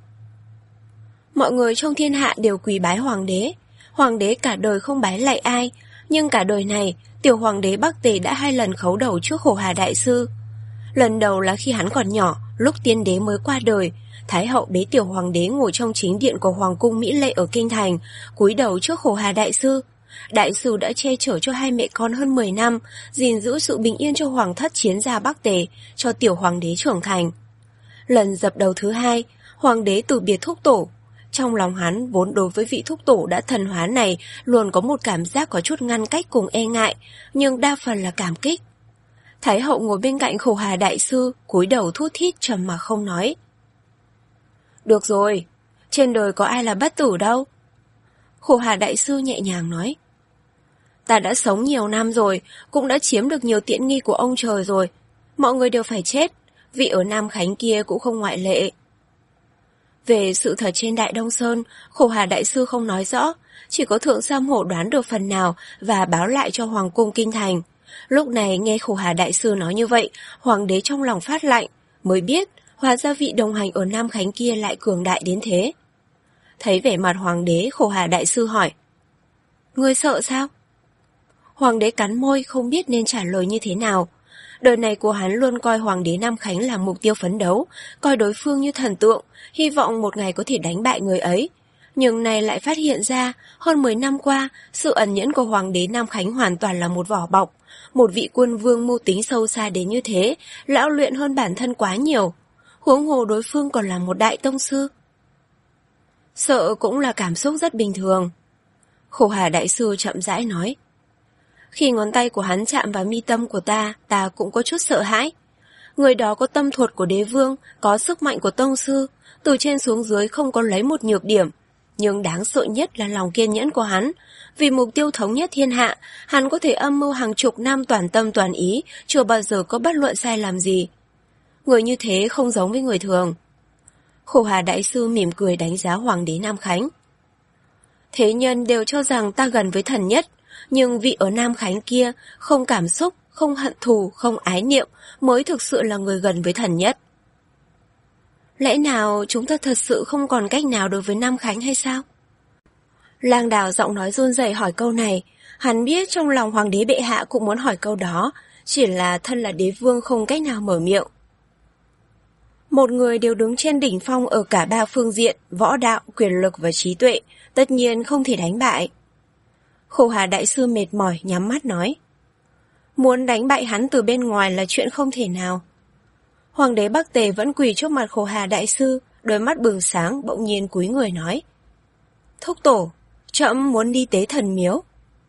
Mọi người trong thiên hạ đều quỳ bái hoàng đế. Hoàng đế cả đời không bái lạy ai, nhưng cả đời này, tiểu hoàng đế Bắc Tề đã hai lần khấu đầu trước Khổ Hà đại sư. Lần đầu là khi hắn còn nhỏ, lúc tiên đế mới qua đời, Thái hậu bế tiểu hoàng đế ngồi trong chính điện của Hoàng cung Mỹ Lệ ở Kinh Thành, cúi đầu trước Khổ Hà đại sư. Đại sư đã che chở cho hai mẹ con hơn mười năm, gìn giữ sự bình yên cho hoàng thất chiến gia Bắc Tề, cho tiểu hoàng đế trưởng thành. Lần dập đầu thứ hai, hoàng đế từ biệt thúc tổ. Trong lòng hắn vốn đối với vị thúc tổ đã thần hóa này luôn có một cảm giác có chút ngăn cách cùng e ngại, nhưng đa phần là cảm kích. Thái hậu ngồi bên cạnh Khổ Hà đại sư, cúi đầu thút thít trầm mà không nói. Được rồi, trên đời có ai là bất tử đâu. Khổ Hà đại sư nhẹ nhàng nói: Ta đã sống nhiều năm rồi, cũng đã chiếm được nhiều tiện nghi của ông trời rồi. Mọi người đều phải chết, vị ở Nam Khánh kia cũng không ngoại lệ. Về sự thật trên Đại Đông Sơn, Khổ Hà đại sư không nói rõ, chỉ có Thượng Sam Hổ đoán được phần nào và báo lại cho Hoàng cung Kinh Thành. Lúc này nghe Khổ Hà đại sư nói như vậy, hoàng đế trong lòng phát lạnh, mới biết hóa ra vị đồng hành ở Nam Khánh kia lại cường đại đến thế. Thấy vẻ mặt hoàng đế, Khổ Hà đại sư hỏi: Ngươi sợ sao? Hoàng đế cắn môi không biết nên trả lời như thế nào. Đời này của hắn luôn coi hoàng đế Nam Khánh là mục tiêu phấn đấu, coi đối phương như thần tượng, hy vọng một ngày có thể đánh bại người ấy. Nhưng này lại phát hiện ra, hơn mười năm qua, sự ẩn nhẫn của hoàng đế Nam Khánh hoàn toàn là một vỏ bọc. Một vị quân vương mưu tính sâu xa đến như thế, lão luyện hơn bản thân quá nhiều. Huống hồ đối phương còn là một đại tông sư. Sợ cũng là cảm xúc rất bình thường. Khổ Hà đại sư chậm rãi nói: Khi ngón tay của hắn chạm vào mi tâm của ta, ta cũng có chút sợ hãi. Người đó có tâm thuật của đế vương, có sức mạnh của tông sư, từ trên xuống dưới không có lấy một nhược điểm. nhưng đáng sợ nhất là lòng kiên nhẫn của hắn. Vì mục tiêu thống nhất thiên hạ, hắn có thể âm mưu hàng chục năm toàn tâm toàn ý, chưa bao giờ có bất luận sai lầm gì. Người như thế không giống với người thường. Khổ Hà Đại Sư mỉm cười đánh giá Hoàng đế Nam Khánh. Thế nhân đều cho rằng ta gần với thần nhất, nhưng vị ở Nam Khánh kia không cảm xúc, không hận thù, không ái niệm mới thực sự là người gần với thần nhất. Lẽ nào chúng ta thật sự không còn cách nào đối với Nam Khánh hay sao? Lang Đào giọng nói run rẩy hỏi câu này. Hắn biết trong lòng Hoàng đế bệ hạ cũng muốn hỏi câu đó, chỉ là thân là đế vương không cách nào mở miệng. Một người đều đứng trên đỉnh phong ở cả ba phương diện, võ đạo, quyền lực và trí tuệ, tất nhiên không thể đánh bại. Khổ Hà Đại Sư mệt mỏi nhắm mắt nói. Muốn đánh bại hắn từ bên ngoài là chuyện không thể nào. Hoàng đế Bắc Tề vẫn quỳ trước mặt Khổ Hà Đại Sư, đôi mắt bừng sáng bỗng nhiên cúi người nói. Thúc tổ, trẫm muốn đi tế thần miếu.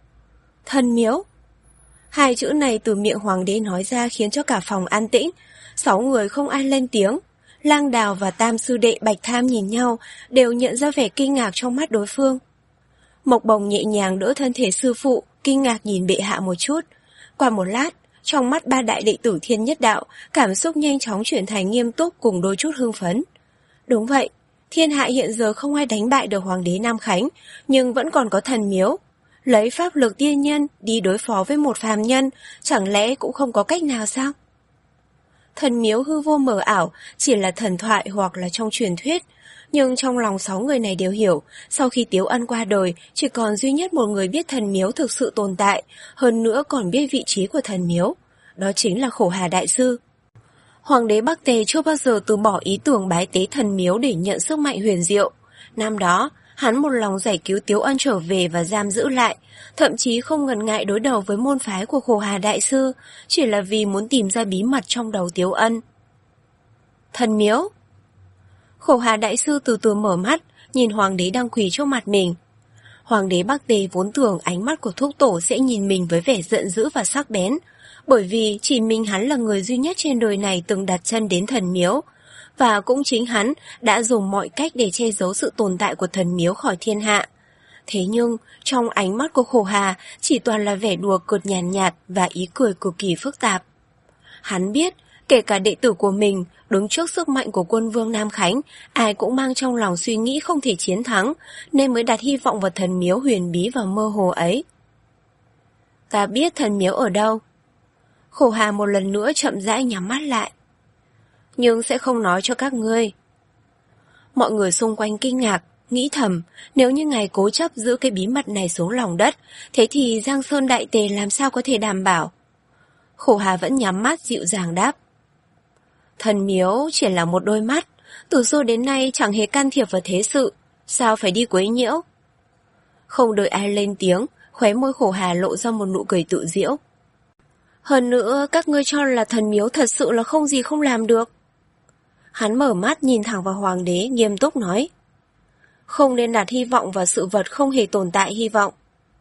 Thần miếu? Hai chữ này từ miệng Hoàng đế nói ra khiến cho cả phòng an tĩnh. Sáu người không ai lên tiếng. Lang Đào và Tam sư đệ Bạch Tham nhìn nhau, đều nhận ra vẻ kinh ngạc trong mắt đối phương. Mộc Bồng nhẹ nhàng đỡ thân thể sư phụ, kinh ngạc nhìn bệ hạ một chút. Qua một lát, trong mắt ba đại đệ tử Thiên Nhất Đạo, cảm xúc nhanh chóng chuyển thành nghiêm túc cùng đôi chút hưng phấn. Đúng vậy, thiên hạ hiện giờ không ai đánh bại được Hoàng đế Nam Khánh, nhưng vẫn còn có thần miếu. Lấy pháp lực tiên nhân đi đối phó với một phàm nhân, chẳng lẽ cũng không có cách nào sao? Thần miếu hư vô mờ ảo, chỉ là thần thoại hoặc là trong truyền thuyết. Nhưng trong lòng sáu người này đều hiểu, sau khi Tiếu Ân qua đời, chỉ còn duy nhất một người biết thần miếu thực sự tồn tại, hơn nữa còn biết vị trí của thần miếu. Đó chính là Khổ Hà Đại Sư. Hoàng đế Bắc Tề chưa bao giờ từ bỏ ý tưởng bái tế thần miếu để nhận sức mạnh huyền diệu. Năm đó, hắn một lòng giải cứu Tiếu Ân trở về và giam giữ lại, thậm chí không ngần ngại đối đầu với môn phái của Khổ Hà Đại Sư, chỉ là vì muốn tìm ra bí mật trong đầu Tiếu Ân. Thần miếu? Khổ Hà Đại Sư từ từ mở mắt, nhìn Hoàng đế đang quỳ trước mặt mình. Hoàng đế Bắc Tề vốn tưởng ánh mắt của thúc tổ sẽ nhìn mình với vẻ giận dữ và sắc bén, bởi vì chỉ mình hắn là người duy nhất trên đời này từng đặt chân đến thần miếu, và cũng chính hắn đã dùng mọi cách để che giấu sự tồn tại của thần miếu khỏi thiên hạ. Thế nhưng, trong ánh mắt của Khổ Hà chỉ toàn là vẻ đùa cợt nhàn nhạt, nhạt và ý cười cực kỳ phức tạp. Hắn biết, kể cả đệ tử của mình, đứng trước sức mạnh của quân vương Nam Khánh, ai cũng mang trong lòng suy nghĩ không thể chiến thắng, nên mới đặt hy vọng vào thần miếu huyền bí và mơ hồ ấy. Ta biết thần miếu ở đâu. Khổ Hà một lần nữa chậm rãi nhắm mắt lại. Nhưng sẽ không nói cho các ngươi. Mọi người xung quanh kinh ngạc, nghĩ thầm, nếu như ngài cố chấp giữ cái bí mật này xuống lòng đất, thế thì Giang Sơn Đại Tề làm sao có thể đảm bảo? Khổ Hà vẫn nhắm mắt dịu dàng đáp. Thần miếu chỉ là một đôi mắt, từ xưa đến nay chẳng hề can thiệp vào thế sự, sao phải đi quấy nhiễu? Không đợi ai lên tiếng, khóe môi Khổ Hà lộ ra một nụ cười tự giễu. Hơn nữa, các ngươi cho là thần miếu thật sự là không gì không làm được. Hắn mở mắt nhìn thẳng vào Hoàng đế, nghiêm túc nói. Không nên đặt hy vọng vào sự vật không hề tồn tại hy vọng.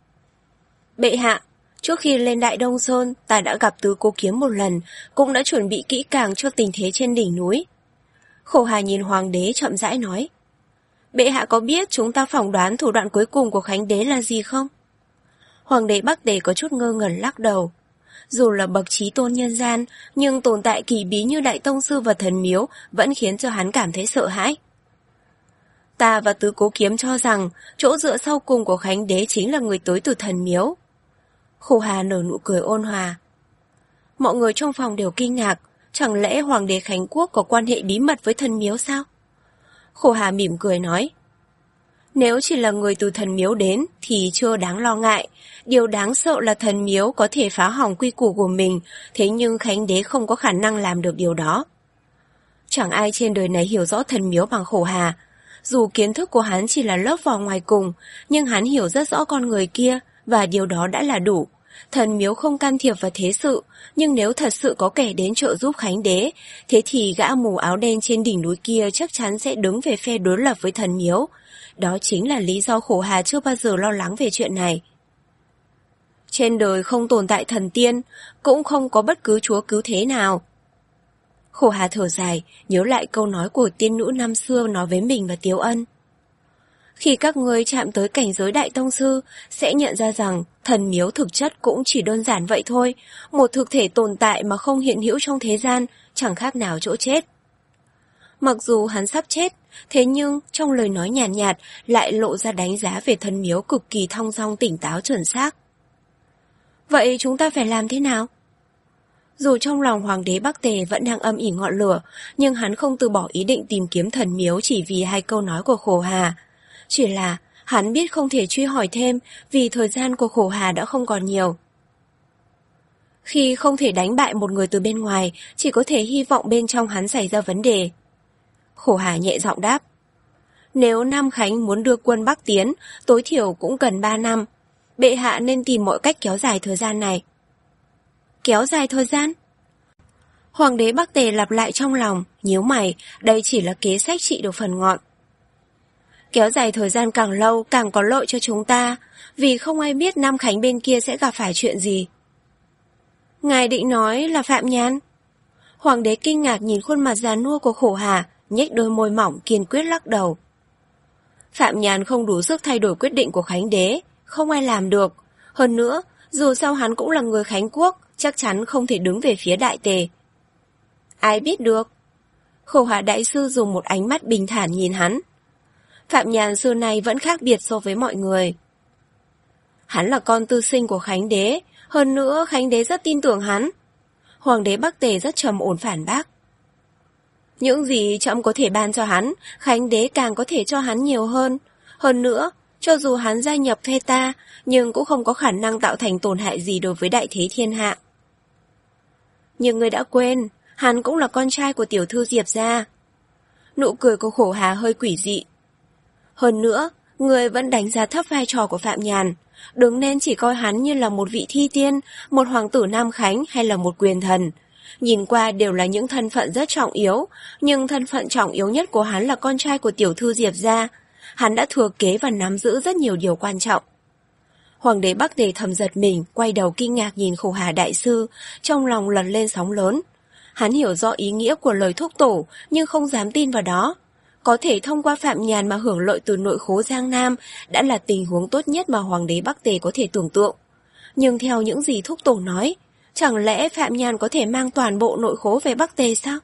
Bệ hạ, trước khi lên Đại Đông Sơn, ta đã gặp Tứ Cố Kiếm một lần, cũng đã chuẩn bị kỹ càng cho tình thế trên đỉnh núi. Khổ Hà nhìn Hoàng đế chậm rãi nói. Bệ hạ có biết chúng ta phỏng đoán thủ đoạn cuối cùng của Khánh đế là gì không? Hoàng đế Bắc Tề có chút ngơ ngẩn lắc đầu. Dù là bậc trí tôn nhân gian, nhưng tồn tại kỳ bí như Đại Tông Sư và thần miếu vẫn khiến cho hắn cảm thấy sợ hãi. Ta và Tứ Cố Kiếm cho rằng chỗ dựa sau cùng của Khánh đế chính là người tới từ thần miếu. Khổ Hà nở nụ cười ôn hòa. Mọi người trong phòng đều kinh ngạc, chẳng lẽ Hoàng đế Khánh Quốc có quan hệ bí mật với thần miếu sao? Khổ Hà mỉm cười nói. Nếu chỉ là người từ thần miếu đến thì chưa đáng lo ngại. Điều đáng sợ là thần miếu có thể phá hỏng quy củ của mình, thế nhưng Khánh đế không có khả năng làm được điều đó. Chẳng ai trên đời này hiểu rõ thần miếu bằng Khổ Hà. Dù kiến thức của hắn chỉ là lớp vỏ ngoài cùng, nhưng hắn hiểu rất rõ con người kia, và điều đó đã là đủ. Thần miếu không can thiệp vào thế sự, nhưng nếu thật sự có kẻ đến trợ giúp Khánh đế, thế thì gã mù áo đen trên đỉnh núi kia chắc chắn sẽ đứng về phe đối lập với thần miếu. Đó chính là lý do Khổ Hà chưa bao giờ lo lắng về chuyện này. Trên đời không tồn tại thần tiên, cũng không có bất cứ chúa cứu thế nào. Khổ Hà thở dài, nhớ lại câu nói của tiên nữ năm xưa nói với mình và Tiếu Ân. Khi các ngươi chạm tới cảnh giới đại tông sư, sẽ nhận ra rằng thần miếu thực chất cũng chỉ đơn giản vậy thôi, một thực thể tồn tại mà không hiện hữu trong thế gian, chẳng khác nào chỗ chết. Mặc dù hắn sắp chết, thế nhưng trong lời nói nhàn nhạt, nhạt lại lộ ra đánh giá về thần miếu cực kỳ thong dong tỉnh táo chuẩn xác. Vậy chúng ta phải làm thế nào? Dù trong lòng hoàng đế Bắc Tề vẫn đang âm ỉ ngọn lửa, nhưng hắn không từ bỏ ý định tìm kiếm thần miếu chỉ vì hai câu nói của Khổ Hà. Chỉ là hắn biết không thể truy hỏi thêm vì thời gian của Khổ Hà đã không còn nhiều. Khi không thể đánh bại một người từ bên ngoài, chỉ có thể hy vọng bên trong hắn xảy ra vấn đề. Khổ Hà nhẹ giọng đáp. Nếu Nam Khánh muốn đưa quân Bắc tiến, tối thiểu cũng cần ba năm. Bệ hạ nên tìm mọi cách kéo dài thời gian này. Kéo dài thời gian? Hoàng đế Bắc Tề lặp lại trong lòng, nhíu mày, đây chỉ là kế sách trị được phần ngọn. Kéo dài thời gian càng lâu càng có lợi cho chúng ta, vì không ai biết Nam Khánh bên kia sẽ gặp phải chuyện gì. Ngài định nói là Phạm Nhan? Hoàng đế kinh ngạc nhìn khuôn mặt già nua của Khổ Hà, nhếch đôi môi mỏng kiên quyết lắc đầu. Phạm Nhan không đủ sức thay đổi quyết định của Khánh đế, không ai làm được. Hơn nữa, dù sao hắn cũng là người Khánh quốc, chắc chắn không thể đứng về phía Đại Tề. Ai biết được? Khổ Hà đại sư dùng một ánh mắt bình thản nhìn hắn. Phạm Nhan xưa nay vẫn khác biệt so với mọi người. Hắn là con tư sinh của Khánh đế, hơn nữa Khánh đế rất tin tưởng hắn. Hoàng đế Bắc Tề rất trầm ổn phản bác. Những gì trẫm có thể ban cho hắn, Khánh đế càng có thể cho hắn nhiều hơn. Hơn nữa, cho dù hắn gia nhập phe ta, nhưng cũng không có khả năng tạo thành tổn hại gì đối với đại thế thiên hạ. Nhưng người đã quên, hắn cũng là con trai của tiểu thư Diệp gia. Nụ cười của Khổ Hà hơi quỷ dị. Hơn nữa, người vẫn đánh giá thấp vai trò của Phạm Nhàn. Đừng nên chỉ coi hắn như là một vị thi tiên, một hoàng tử Nam Khánh hay là một quyền thần. Nhìn qua đều là những thân phận rất trọng yếu, nhưng thân phận trọng yếu nhất của hắn là con trai của tiểu thư Diệp gia. Hắn đã thừa kế và nắm giữ rất nhiều điều quan trọng. Hoàng đế Bắc Tề thầm giật mình, quay đầu kinh ngạc nhìn Khổ Hà đại sư, trong lòng lật lên sóng lớn. Hắn hiểu rõ ý nghĩa của lời thúc tổ, nhưng không dám tin vào đó. Có thể thông qua Phạm Nhàn mà hưởng lợi từ nội khố Giang Nam đã là tình huống tốt nhất mà Hoàng đế Bắc Tề có thể tưởng tượng. Nhưng theo những gì thúc tổ nói, chẳng lẽ Phạm Nhàn có thể mang toàn bộ nội khố về Bắc Tề sao?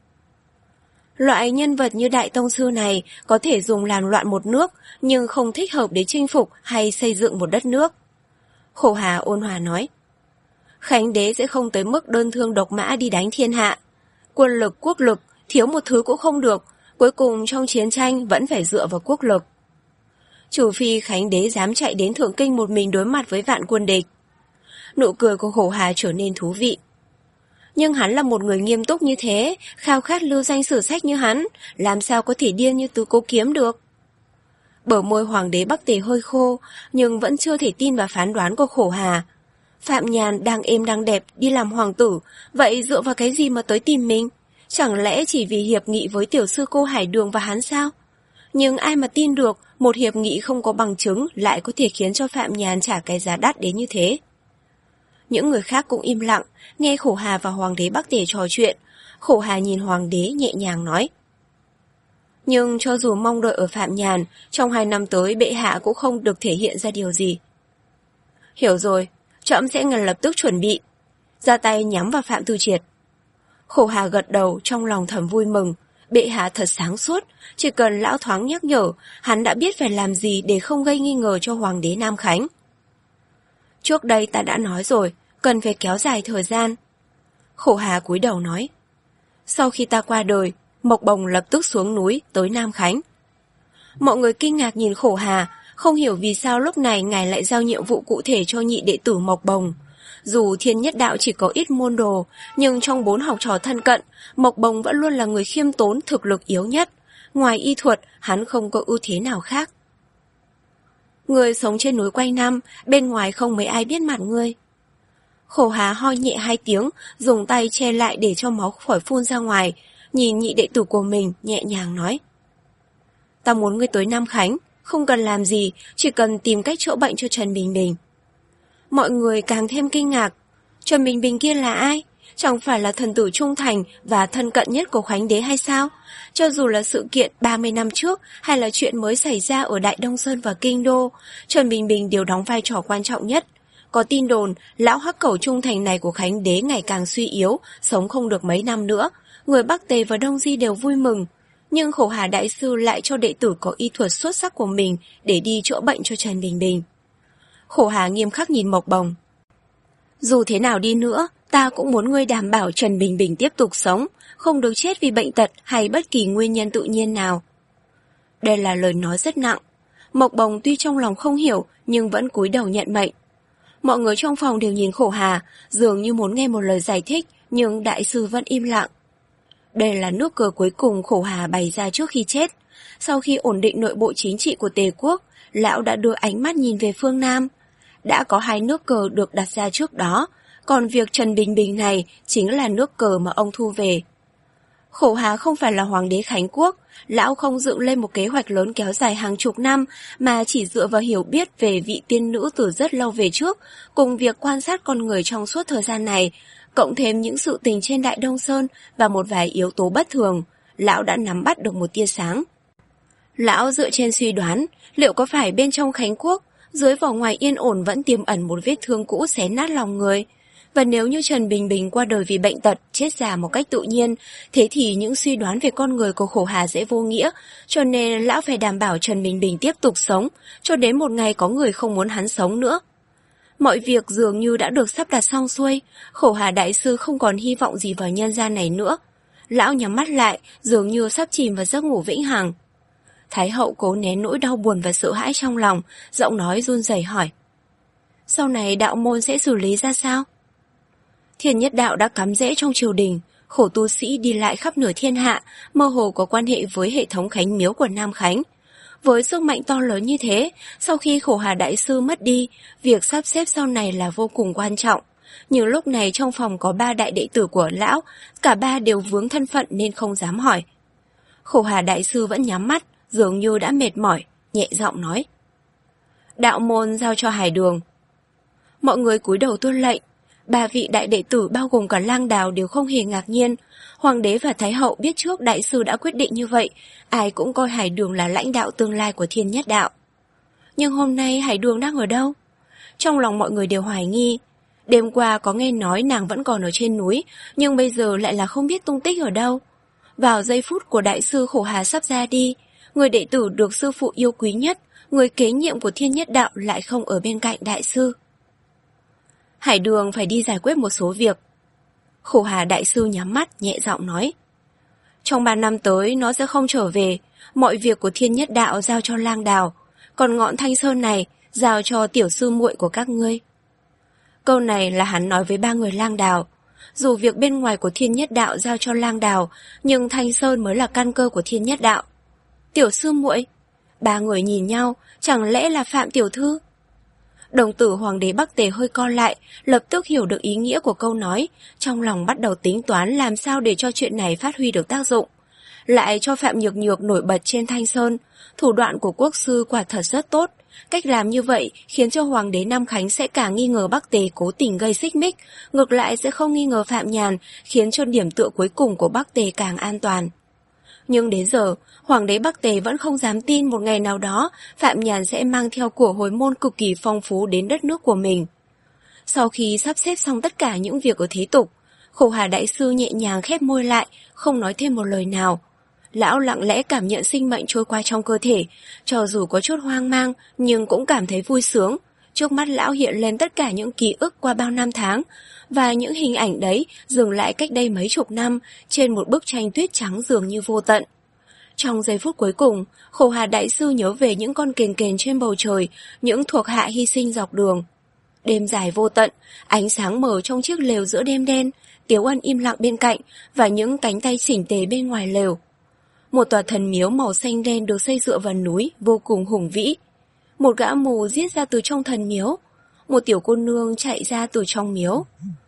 Loại nhân vật như đại tông sư này có thể dùng làm loạn một nước, nhưng không thích hợp để chinh phục hay xây dựng một đất nước. Khổ Hà ôn hòa nói. Khánh đế sẽ không tới mức đơn thương độc mã đi đánh thiên hạ. Quân lực, quốc lực, thiếu một thứ cũng không được, cuối cùng trong chiến tranh vẫn phải dựa vào quốc lực. Trừ phi Khánh đế dám chạy đến Thượng Kinh một mình đối mặt với vạn quân địch. Nụ cười của Khổ Hà trở nên thú vị. Nhưng hắn là một người nghiêm túc như thế, khao khát lưu danh sử sách như hắn, làm sao có thể điên như Tứ Cố Kiếm được? Bờ môi Hoàng đế Bắc Tề hơi khô, nhưng vẫn chưa thể tin vào phán đoán của Khổ Hà. Phạm Nhàn đang êm đang đẹp đi làm hoàng tử, vậy dựa vào cái gì mà tới tìm mình? Chẳng lẽ chỉ vì hiệp nghị với tiểu sư cô Hải Đường và hắn sao? Nhưng ai mà tin được một hiệp nghị không có bằng chứng lại có thể khiến cho Phạm Nhàn trả cái giá đắt đến như thế? Những người khác cũng im lặng, nghe Khổ Hà và Hoàng đế Bắc Tề trò chuyện. Khổ Hà nhìn Hoàng đế nhẹ nhàng nói. Nhưng cho dù mong đợi ở Phạm Nhàn, trong hai năm tới bệ hạ cũng không được thể hiện ra điều gì. Hiểu rồi, trẫm sẽ ngay lập tức chuẩn bị. Ra tay nhắm vào Phạm Tư Triệt. Khổ Hà gật đầu, trong lòng thầm vui mừng. Bệ hạ thật sáng suốt, chỉ cần lão thoáng nhắc nhở, hắn đã biết phải làm gì để không gây nghi ngờ cho Hoàng đế Nam Khánh. Trước đây ta đã nói rồi, cần phải kéo dài thời gian. Khổ Hà cúi đầu nói. Sau khi ta qua đời, Mộc Bồng lập tức xuống núi tới Nam Khánh. Mọi người kinh ngạc nhìn Khổ Hà, không hiểu vì sao lúc này ngài lại giao nhiệm vụ cụ thể cho nhị đệ tử Mộc Bồng. Dù Thiên Nhất Đạo chỉ có ít môn đồ, nhưng trong bốn học trò thân cận, Mộc Bồng vẫn luôn là người khiêm tốn, thực lực yếu nhất. Ngoài y thuật, hắn không có ưu thế nào khác. Người sống trên núi quanh năm, bên ngoài không mấy ai biết mặt ngươi. Khổ Hà ho nhẹ hai tiếng, dùng tay che lại để cho máu khỏi phun ra ngoài, nhìn nhị đệ tử của mình, nhẹ nhàng nói. Ta muốn ngươi tới Nam Khánh, không cần làm gì, chỉ cần tìm cách chữa bệnh cho Trần Bình Bình. Mọi người càng thêm kinh ngạc. Trần Bình Bình kia là ai? Chẳng phải là thần tử trung thành và thân cận nhất của Khánh đế hay sao? Cho dù là sự kiện ba mươi năm trước hay là chuyện mới xảy ra ở Đại Đông Sơn và Kinh Đô, Trần Bình Bình đều đóng vai trò quan trọng nhất. Có tin đồn, lão hắc cẩu trung thành này của Khánh đế ngày càng suy yếu, sống không được mấy năm nữa. Người Bắc Tề và Đông Di đều vui mừng. Nhưng Khổ Hà đại sư lại cho đệ tử có y thuật xuất sắc của mình để đi chữa bệnh cho Trần Bình Bình. Khổ Hà nghiêm khắc nhìn Mộc Bồng. Dù thế nào đi nữa, ta cũng muốn ngươi đảm bảo Trần Bình Bình tiếp tục sống, không được chết vì bệnh tật hay bất kỳ nguyên nhân tự nhiên nào. Đây là lời nói rất nặng. Mộc Bồng tuy trong lòng không hiểu nhưng vẫn cúi đầu nhận mệnh. Mọi người trong phòng đều nhìn Khổ Hà, dường như muốn nghe một lời giải thích, nhưng đại sư vẫn im lặng. Đây là nước cờ cuối cùng Khổ Hà bày ra trước khi chết. Sau khi ổn định nội bộ chính trị của Tề quốc, lão đã đưa ánh mắt nhìn về phương Nam. Đã có hai nước cờ được đặt ra trước đó, còn việc Trần Bình Bình này chính là nước cờ mà ông thu về. Khổ Hà không phải là hoàng đế Khánh quốc, lão không dựng lên một kế hoạch lớn kéo dài hàng chục năm mà chỉ dựa vào hiểu biết về vị tiên nữ từ rất lâu về trước, cùng việc quan sát con người trong suốt thời gian này, cộng thêm những sự tình trên Đại Đông Sơn và một vài yếu tố bất thường, lão đã nắm bắt được một tia sáng. Lão dựa trên suy đoán, liệu có phải bên trong Khánh quốc, dưới vỏ ngoài yên ổn vẫn tiềm ẩn một vết thương cũ xé nát lòng người? Và nếu như Trần Bình Bình qua đời vì bệnh tật, chết già một cách tự nhiên, thế thì những suy đoán về con người của Khổ Hà sẽ vô nghĩa, cho nên lão phải đảm bảo Trần Bình Bình tiếp tục sống, cho đến một ngày có người không muốn hắn sống nữa. Mọi việc dường như đã được sắp đặt xong xuôi, Khổ Hà đại sư không còn hy vọng gì vào nhân gian này nữa. Lão nhắm mắt lại, dường như sắp chìm vào giấc ngủ vĩnh hằng. Thái hậu cố nén nỗi đau buồn và sợ hãi trong lòng, giọng nói run rẩy hỏi. Sau này đạo môn sẽ xử lý ra sao? Thiên Nhất Đạo đã cắm rễ trong triều đình, khổ tu sĩ đi lại khắp nửa thiên hạ, mơ hồ có quan hệ với hệ thống khánh miếu của Nam Khánh. Với sức mạnh to lớn như thế, sau khi Khổ Hà đại sư mất đi, việc sắp xếp sau này là vô cùng quan trọng. Nhưng lúc này trong phòng có ba đại đệ tử của lão, cả ba đều vướng thân phận nên không dám hỏi. Khổ Hà đại sư vẫn nhắm mắt, dường như đã mệt mỏi, nhẹ giọng nói. Đạo môn giao cho Hải Đường. Mọi người cúi đầu tuân lệnh. Ba vị đại đệ tử bao gồm cả Lang Đào đều không hề ngạc nhiên. Hoàng đế và Thái hậu biết trước đại sư đã quyết định như vậy, ai cũng coi Hải Đường là lãnh đạo tương lai của Thiên Nhất Đạo. Nhưng hôm nay Hải Đường đang ở đâu? Trong lòng mọi người đều hoài nghi. Đêm qua có nghe nói nàng vẫn còn ở trên núi, nhưng bây giờ lại là không biết tung tích ở đâu. Vào giây phút của đại sư Khổ Hà sắp ra đi, người đệ tử được sư phụ yêu quý nhất, người kế nhiệm của Thiên Nhất Đạo lại không ở bên cạnh đại sư. Hải Đường phải đi giải quyết một số việc. Khổ Hà đại sư nhắm mắt, nhẹ giọng nói. Trong ba năm tới nó sẽ không trở về, mọi việc của Thiên Nhất Đạo giao cho Lang Đào, còn ngọn Thanh Sơn này giao cho tiểu sư muội của các ngươi. Câu này là hắn nói với ba người Lang Đào. Dù việc bên ngoài của Thiên Nhất Đạo giao cho Lang Đào, nhưng Thanh Sơn mới là căn cơ của Thiên Nhất Đạo. Tiểu sư muội, ba người nhìn nhau, chẳng lẽ là Phạm tiểu thư? Đồng tử hoàng đế Bắc Tề hơi co lại, lập tức hiểu được ý nghĩa của câu nói, trong lòng bắt đầu tính toán làm sao để cho chuyện này phát huy được tác dụng. Lại cho Phạm Nhược Nhược nổi bật trên Thanh Sơn, thủ đoạn của quốc sư quả thật rất tốt. Cách làm như vậy khiến cho hoàng đế Nam Khánh sẽ càng nghi ngờ Bắc Tề cố tình gây xích mích, ngược lại sẽ không nghi ngờ Phạm Nhàn, khiến cho điểm tựa cuối cùng của Bắc Tề càng an toàn. Nhưng đến giờ, hoàng đế Bắc Tề vẫn không dám tin một ngày nào đó Phạm Nhàn sẽ mang theo của hồi môn cực kỳ phong phú đến đất nước của mình. Sau khi sắp xếp xong tất cả những việc ở thế tục, Khổ Hà đại sư nhẹ nhàng khép môi lại, không nói thêm một lời nào. Lão lặng lẽ cảm nhận sinh mệnh trôi qua trong cơ thể, cho dù có chút hoang mang nhưng cũng cảm thấy vui sướng. Trước mắt lão hiện lên tất cả những ký ức qua bao năm tháng, và những hình ảnh đấy dừng lại cách đây mấy chục năm trên một bức tranh tuyết trắng dường như vô tận. Trong giây phút cuối cùng, Khổ Hà đại sư nhớ về những con kền kền trên bầu trời, những thuộc hạ hy sinh dọc đường. Đêm dài vô tận, ánh sáng mờ trong chiếc lều giữa đêm đen, Tiếu Ân im lặng bên cạnh và những cánh tay chỉnh tề bên ngoài lều. Một tòa thần miếu màu xanh đen được xây dựa vào núi, vô cùng hùng vĩ. Một gã mù giết ra từ trong thần miếu. Một tiểu cô nương chạy ra từ trong miếu.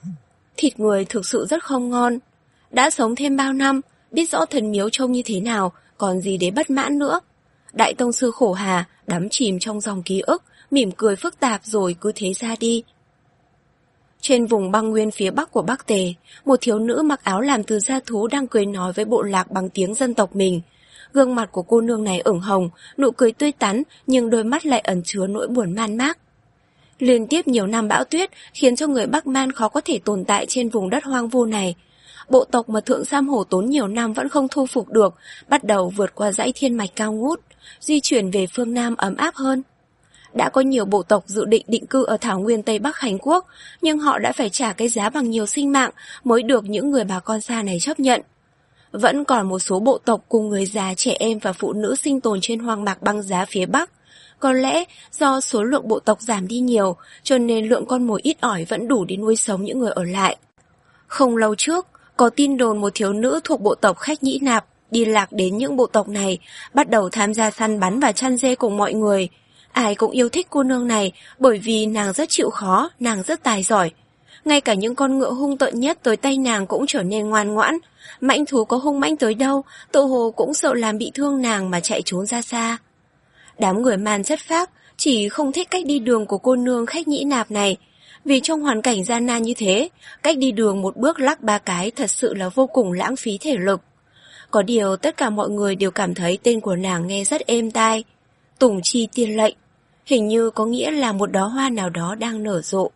Thịt người thực sự rất không ngon. Đã sống thêm bao năm, biết rõ thần miếu trông như thế nào, còn gì để bất mãn nữa. Đại tông sư Khổ Hà đắm chìm trong dòng ký ức, mỉm cười phức tạp rồi cứ thế ra đi. Trên vùng băng nguyên phía bắc của Bắc Tề, một thiếu nữ mặc áo làm từ da thú đang cười nói với bộ lạc bằng tiếng dân tộc mình. Gương mặt của cô nương này ửng hồng, nụ cười tươi tắn, nhưng đôi mắt lại ẩn chứa nỗi buồn man mác. Liên tiếp nhiều năm bão tuyết khiến cho người Bắc Man khó có thể tồn tại trên vùng đất hoang vu này. Bộ tộc mà Thượng Sam Hổ tốn nhiều năm vẫn không thu phục được, bắt đầu vượt qua dãy thiên mạch cao ngút, di chuyển về phương Nam ấm áp hơn. Đã có nhiều bộ tộc dự định định cư ở thảo nguyên Tây Bắc Khánh Quốc, nhưng họ đã phải trả cái giá bằng nhiều sinh mạng mới được những người bà con xa này chấp nhận. Vẫn còn một số bộ tộc cùng người già, trẻ em và phụ nữ sinh tồn trên hoang mạc băng giá phía Bắc. Có lẽ do số lượng bộ tộc giảm đi nhiều, cho nên lượng con mồi ít ỏi vẫn đủ để nuôi sống những người ở lại. Không lâu trước, có tin đồn một thiếu nữ thuộc bộ tộc Khách Nhĩ Nạp đi lạc đến những bộ tộc này, bắt đầu tham gia săn bắn và chăn dê cùng mọi người. Ai cũng yêu thích cô nương này bởi vì nàng rất chịu khó, nàng rất tài giỏi. Ngay cả những con ngựa hung tợn nhất tới tay nàng cũng trở nên ngoan ngoãn. Mãnh thú có hung mãnh tới đâu, tự hồ cũng sợ làm bị thương nàng mà chạy trốn ra xa. Đám người Man chất phác, chỉ không thích cách đi đường của cô nương Khách Nhĩ Nạp này. Vì trong hoàn cảnh gian nan như thế, cách đi đường một bước lắc ba cái thật sự là vô cùng lãng phí thể lực. Có điều tất cả mọi người đều cảm thấy tên của nàng nghe rất êm tai. Tùng Chi Tiên Lệnh, hình như có nghĩa là một đóa hoa nào đó đang nở rộ.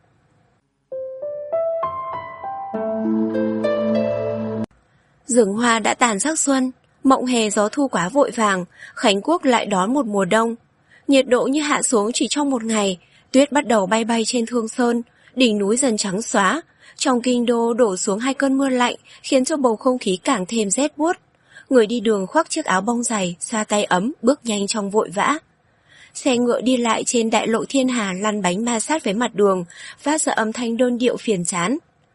Rừng hoa đã tàn sắc xuân, mộng hè gió thu quá vội vàng, Khánh Quốc lại đón một mùa đông. Nhiệt độ như hạ xuống chỉ trong một ngày, tuyết bắt đầu bay bay trên Thương Sơn, đỉnh núi dần trắng xóa. Trong kinh đô đổ xuống hai cơn mưa lạnh, khiến cho bầu không khí càng thêm rét buốt. Người đi đường khoác chiếc áo bông dày, xoa tay ấm, bước nhanh trong vội vã. Xe ngựa đi lại trên đại lộ Thiên Hà lăn bánh ma sát với mặt đường, phát ra âm thanh đơn điệu phiền chán.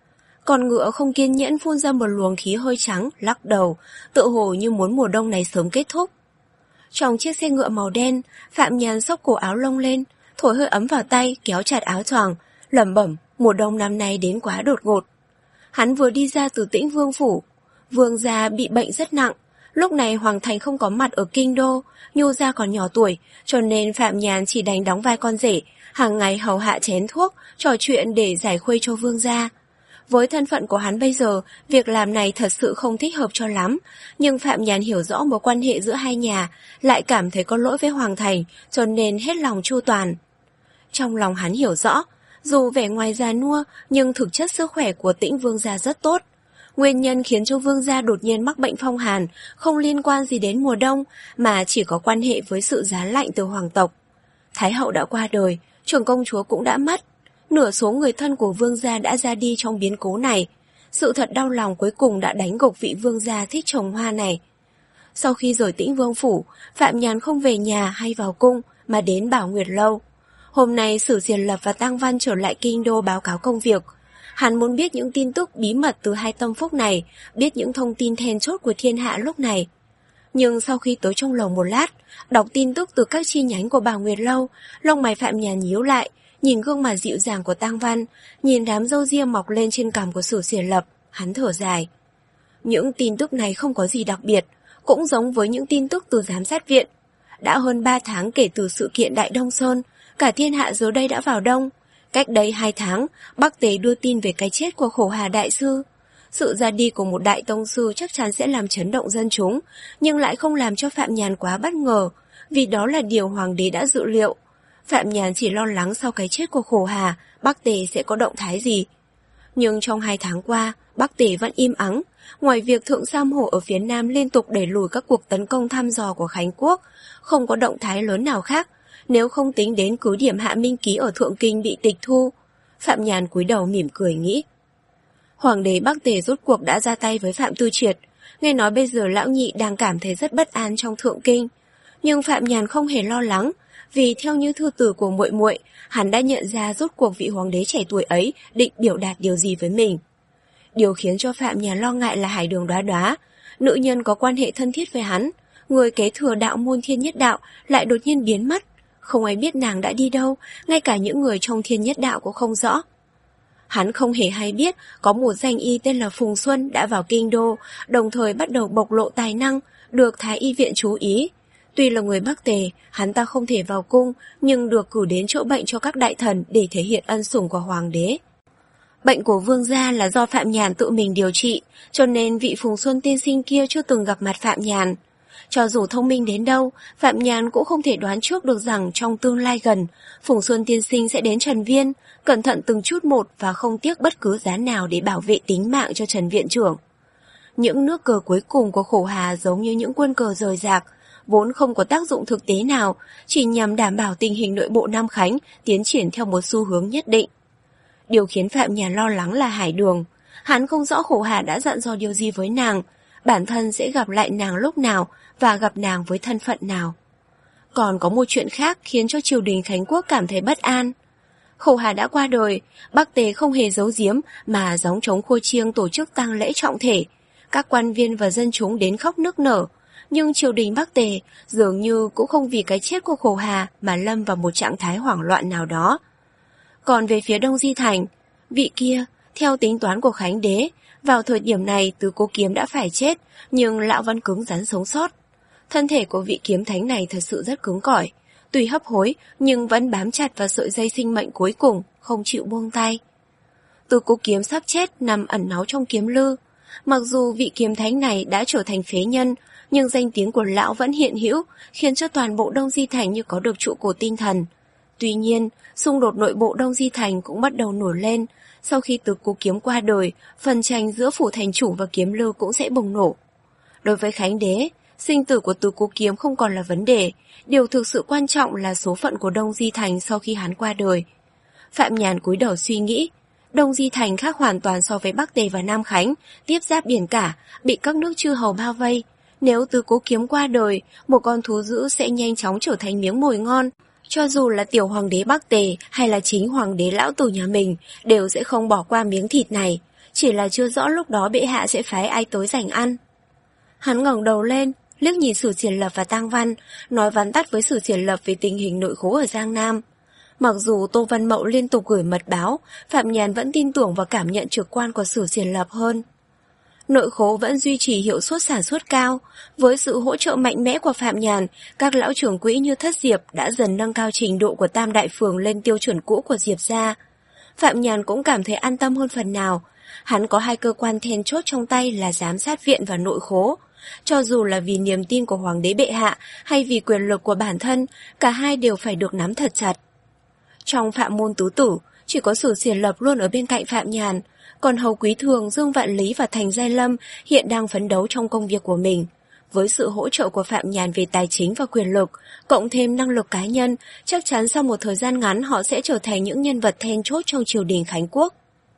Con ngựa không kiên nhẫn phun ra một luồng khí hơi trắng, lắc đầu, tựa hồ như muốn mùa đông này sớm kết thúc. Trong chiếc xe ngựa màu đen, Phạm Nhàn xốc cổ áo lông lên, thổi hơi ấm vào tay, kéo chặt áo choàng, lẩm bẩm, mùa đông năm nay đến quá đột ngột. Hắn vừa đi ra từ Tĩnh Vương phủ, Vương gia bị bệnh rất nặng, lúc này Hoàng Thành không có mặt ở kinh đô, Nhu gia còn nhỏ tuổi, cho nên Phạm Nhàn chỉ đành đóng vai con rể, hàng ngày hầu hạ chén thuốc, trò chuyện để giải khuây cho Vương gia. Với thân phận của hắn bây giờ, việc làm này thật sự không thích hợp cho lắm, nhưng Phạm Nhàn hiểu rõ mối quan hệ giữa hai nhà, lại cảm thấy có lỗi với Hoàng Thành, cho nên hết lòng chu toàn. Trong lòng hắn hiểu rõ, dù vẻ ngoài già nua, nhưng thực chất sức khỏe của Tĩnh Vương gia rất tốt. Nguyên nhân khiến cho Vương gia đột nhiên mắc bệnh phong hàn không liên quan gì đến mùa đông, mà chỉ có quan hệ với sự giá lạnh từ hoàng tộc. Thái hậu đã qua đời, trưởng công chúa cũng đã mất. Nửa số người thân của Vương gia đã ra đi trong biến cố này. Sự thật đau lòng cuối cùng đã đánh gục vị Vương gia thích trồng hoa này. Sau khi rời Tĩnh Vương phủ, Phạm Nhàn không về nhà hay vào cung, mà đến Bảo Nguyệt Lâu. Hôm nay Sử Diền Lập và Tăng Văn trở lại kinh đô báo cáo công việc. Hắn muốn biết những tin tức bí mật từ hai tâm phúc này, biết những thông tin then chốt của thiên hạ lúc này. Nhưng sau khi tới trong lầu một lát, đọc tin tức từ các chi nhánh của Bảo Nguyệt Lâu, lông mày Phạm Nhàn nhíu lại, nhìn gương mặt dịu dàng của Tăng Văn, nhìn đám râu ria mọc lên trên cằm của Sử Diền Lập, hắn thở dài. Những tin tức này không có gì đặc biệt, cũng giống với những tin tức từ giám sát viện. Đã hơn ba tháng kể từ sự kiện Đại Đông Sơn, cả thiên hạ giờ đây đã vào đông. Cách đây hai tháng, Bắc Tề đưa tin về cái chết của Khổ Hà Đại Sư. Sự ra đi của một đại tông sư chắc chắn sẽ làm chấn động dân chúng, nhưng lại không làm cho Phạm Nhàn quá bất ngờ, vì đó là điều Hoàng đế đã dự liệu. Phạm Nhàn chỉ lo lắng sau cái chết của Khổ Hà, Bắc Tề sẽ có động thái gì. Nhưng trong hai tháng qua, Bắc Tề vẫn im ắng. Ngoài việc Thượng Sam Hổ ở phía Nam liên tục đẩy lùi các cuộc tấn công thăm dò của Khánh Quốc, không có động thái lớn nào khác, nếu không tính đến cứ điểm Hạ Minh Ký ở Thượng Kinh bị tịch thu. Phạm Nhàn cúi đầu mỉm cười nghĩ. Hoàng đế Bắc Tề rốt cuộc đã ra tay với Phạm Tư Triệt. Nghe nói bây giờ lão nhị đang cảm thấy rất bất an trong Thượng Kinh. Nhưng Phạm Nhàn không hề lo lắng, vì theo như thư từ của muội muội, hắn đã nhận ra rốt cuộc vị hoàng đế trẻ tuổi ấy định biểu đạt điều gì với mình. Điều khiến cho Phạm Nhàn lo ngại là Hải Đường Đoá Đoá, nữ nhân có quan hệ thân thiết với hắn, người kế thừa đạo môn Thiên Nhất Đạo lại đột nhiên biến mất. Không ai biết nàng đã đi đâu, ngay cả những người trong Thiên Nhất Đạo cũng không rõ. Hắn không hề hay biết có một danh y tên là Phùng Xuân đã vào kinh đô, đồng thời bắt đầu bộc lộ tài năng, được Thái y viện chú ý. Tuy là người Bắc Tề, hắn ta không thể vào cung, nhưng được cử đến chữa bệnh cho các đại thần để thể hiện ân sủng của hoàng đế. Bệnh của Vương gia là do Phạm Nhàn tự mình điều trị, cho nên vị Phùng Xuân tiên sinh kia chưa từng gặp mặt Phạm Nhàn. Cho dù thông minh đến đâu, Phạm Nhàn cũng không thể đoán trước được rằng trong tương lai gần, Phùng Xuân tiên sinh sẽ đến Trần Viên, cẩn thận từng chút một và không tiếc bất cứ giá nào để bảo vệ tính mạng cho Trần viện trưởng. Những nước cờ cuối cùng của Khổ Hà giống như những quân cờ rời rạc, vốn không có tác dụng thực tế nào, chỉ nhằm đảm bảo tình hình nội bộ Nam Khánh tiến triển theo một xu hướng nhất định. Điều khiến Phạm Nhàn lo lắng là Hải Đường. Hắn không rõ Khổ Hà đã dặn dò điều gì với nàng, bản thân sẽ gặp lại nàng lúc nào và gặp nàng với thân phận nào. Còn có một chuyện khác khiến cho triều đình Khánh Quốc cảm thấy bất an. Khổ Hà đã qua đời, Bắc Tề không hề giấu giếm mà gióng trống khua chiêng tổ chức tang lễ trọng thể. Các quan viên và dân chúng đến khóc nức nở, nhưng triều đình Bắc Tề dường như cũng không vì cái chết của Khổ Hà mà lâm vào một trạng thái hoảng loạn nào đó. Còn về phía Đông Di Thành, vị kia, theo tính toán của Khánh Đế, vào thời điểm này Tứ Cố Kiếm đã phải chết, nhưng lão vẫn cứng rắn sống sót. Thân thể của vị kiếm thánh này thật sự rất cứng cỏi, tuy hấp hối nhưng vẫn bám chặt vào sợi dây sinh mệnh cuối cùng, không chịu buông tay. Tứ Cố Kiếm sắp chết nằm ẩn náu trong kiếm lư. Mặc dù vị kiếm thánh này đã trở thành phế nhân, nhưng danh tiếng của lão vẫn hiện hữu, khiến cho toàn bộ Đông Di Thành như có được trụ cột tinh thần. Tuy nhiên, xung đột nội bộ Đông Di Thành cũng bắt đầu nổi lên. Sau khi Tứ Cố Kiếm qua đời, phần tranh giữa phủ thành chủ và kiếm lư cũng sẽ bùng nổ. Đối với Khánh Đế, sinh tử của Tứ Cố Kiếm không còn là vấn đề, điều thực sự quan trọng là số phận của Đông Di Thành sau khi hắn qua đời. Phạm Nhàn cúi đầu suy nghĩ, Đông Di Thành khác hoàn toàn so với Bắc Tề và Nam Khánh, tiếp giáp biển cả, bị các nước chư hầu bao vây. Nếu Tứ Cố Kiếm qua đời, một con thú dữ sẽ nhanh chóng trở thành miếng mồi ngon. Cho dù là tiểu hoàng đế Bắc Tề hay là chính hoàng đế lão tử nhà mình đều sẽ không bỏ qua miếng thịt này, chỉ là chưa rõ lúc đó bệ hạ sẽ phái ai tới giành ăn. Hắn ngẩng đầu lên, liếc nhìn Sử Triển Lập và Tang Văn, nói vắn tắt với Sử Triển Lập về tình hình nội khố ở Giang Nam. Mặc dù Tô Văn Mậu liên tục gửi mật báo, Phạm Nhàn vẫn tin tưởng và cảm nhận trực quan của Sử Triển Lập hơn. Nội khố vẫn duy trì hiệu suất sản xuất cao, với sự hỗ trợ mạnh mẽ của Phạm Nhàn, các lão trưởng quỹ như Thất Diệp đã dần nâng cao trình độ của Tam Đại Phường lên tiêu chuẩn cũ của Diệp gia. Phạm Nhàn cũng cảm thấy an tâm hơn phần nào, hắn có hai cơ quan then chốt trong tay là giám sát viện và nội khố. Cho dù là vì niềm tin của Hoàng đế bệ hạ hay vì quyền lực của bản thân, cả hai đều phải được nắm thật chặt. Trong Phạm môn tứ tử, chỉ có Sử Triển Lập luôn ở bên cạnh Phạm Nhàn, còn Hầu Quý Thường, Dương Vạn Lý và Thành Giai Lâm hiện đang phấn đấu trong công việc của mình. Với sự hỗ trợ của Phạm Nhàn về tài chính và quyền lực, cộng thêm năng lực cá nhân, chắc chắn sau một thời gian ngắn họ sẽ trở thành những nhân vật then chốt trong triều đình Khánh Quốc.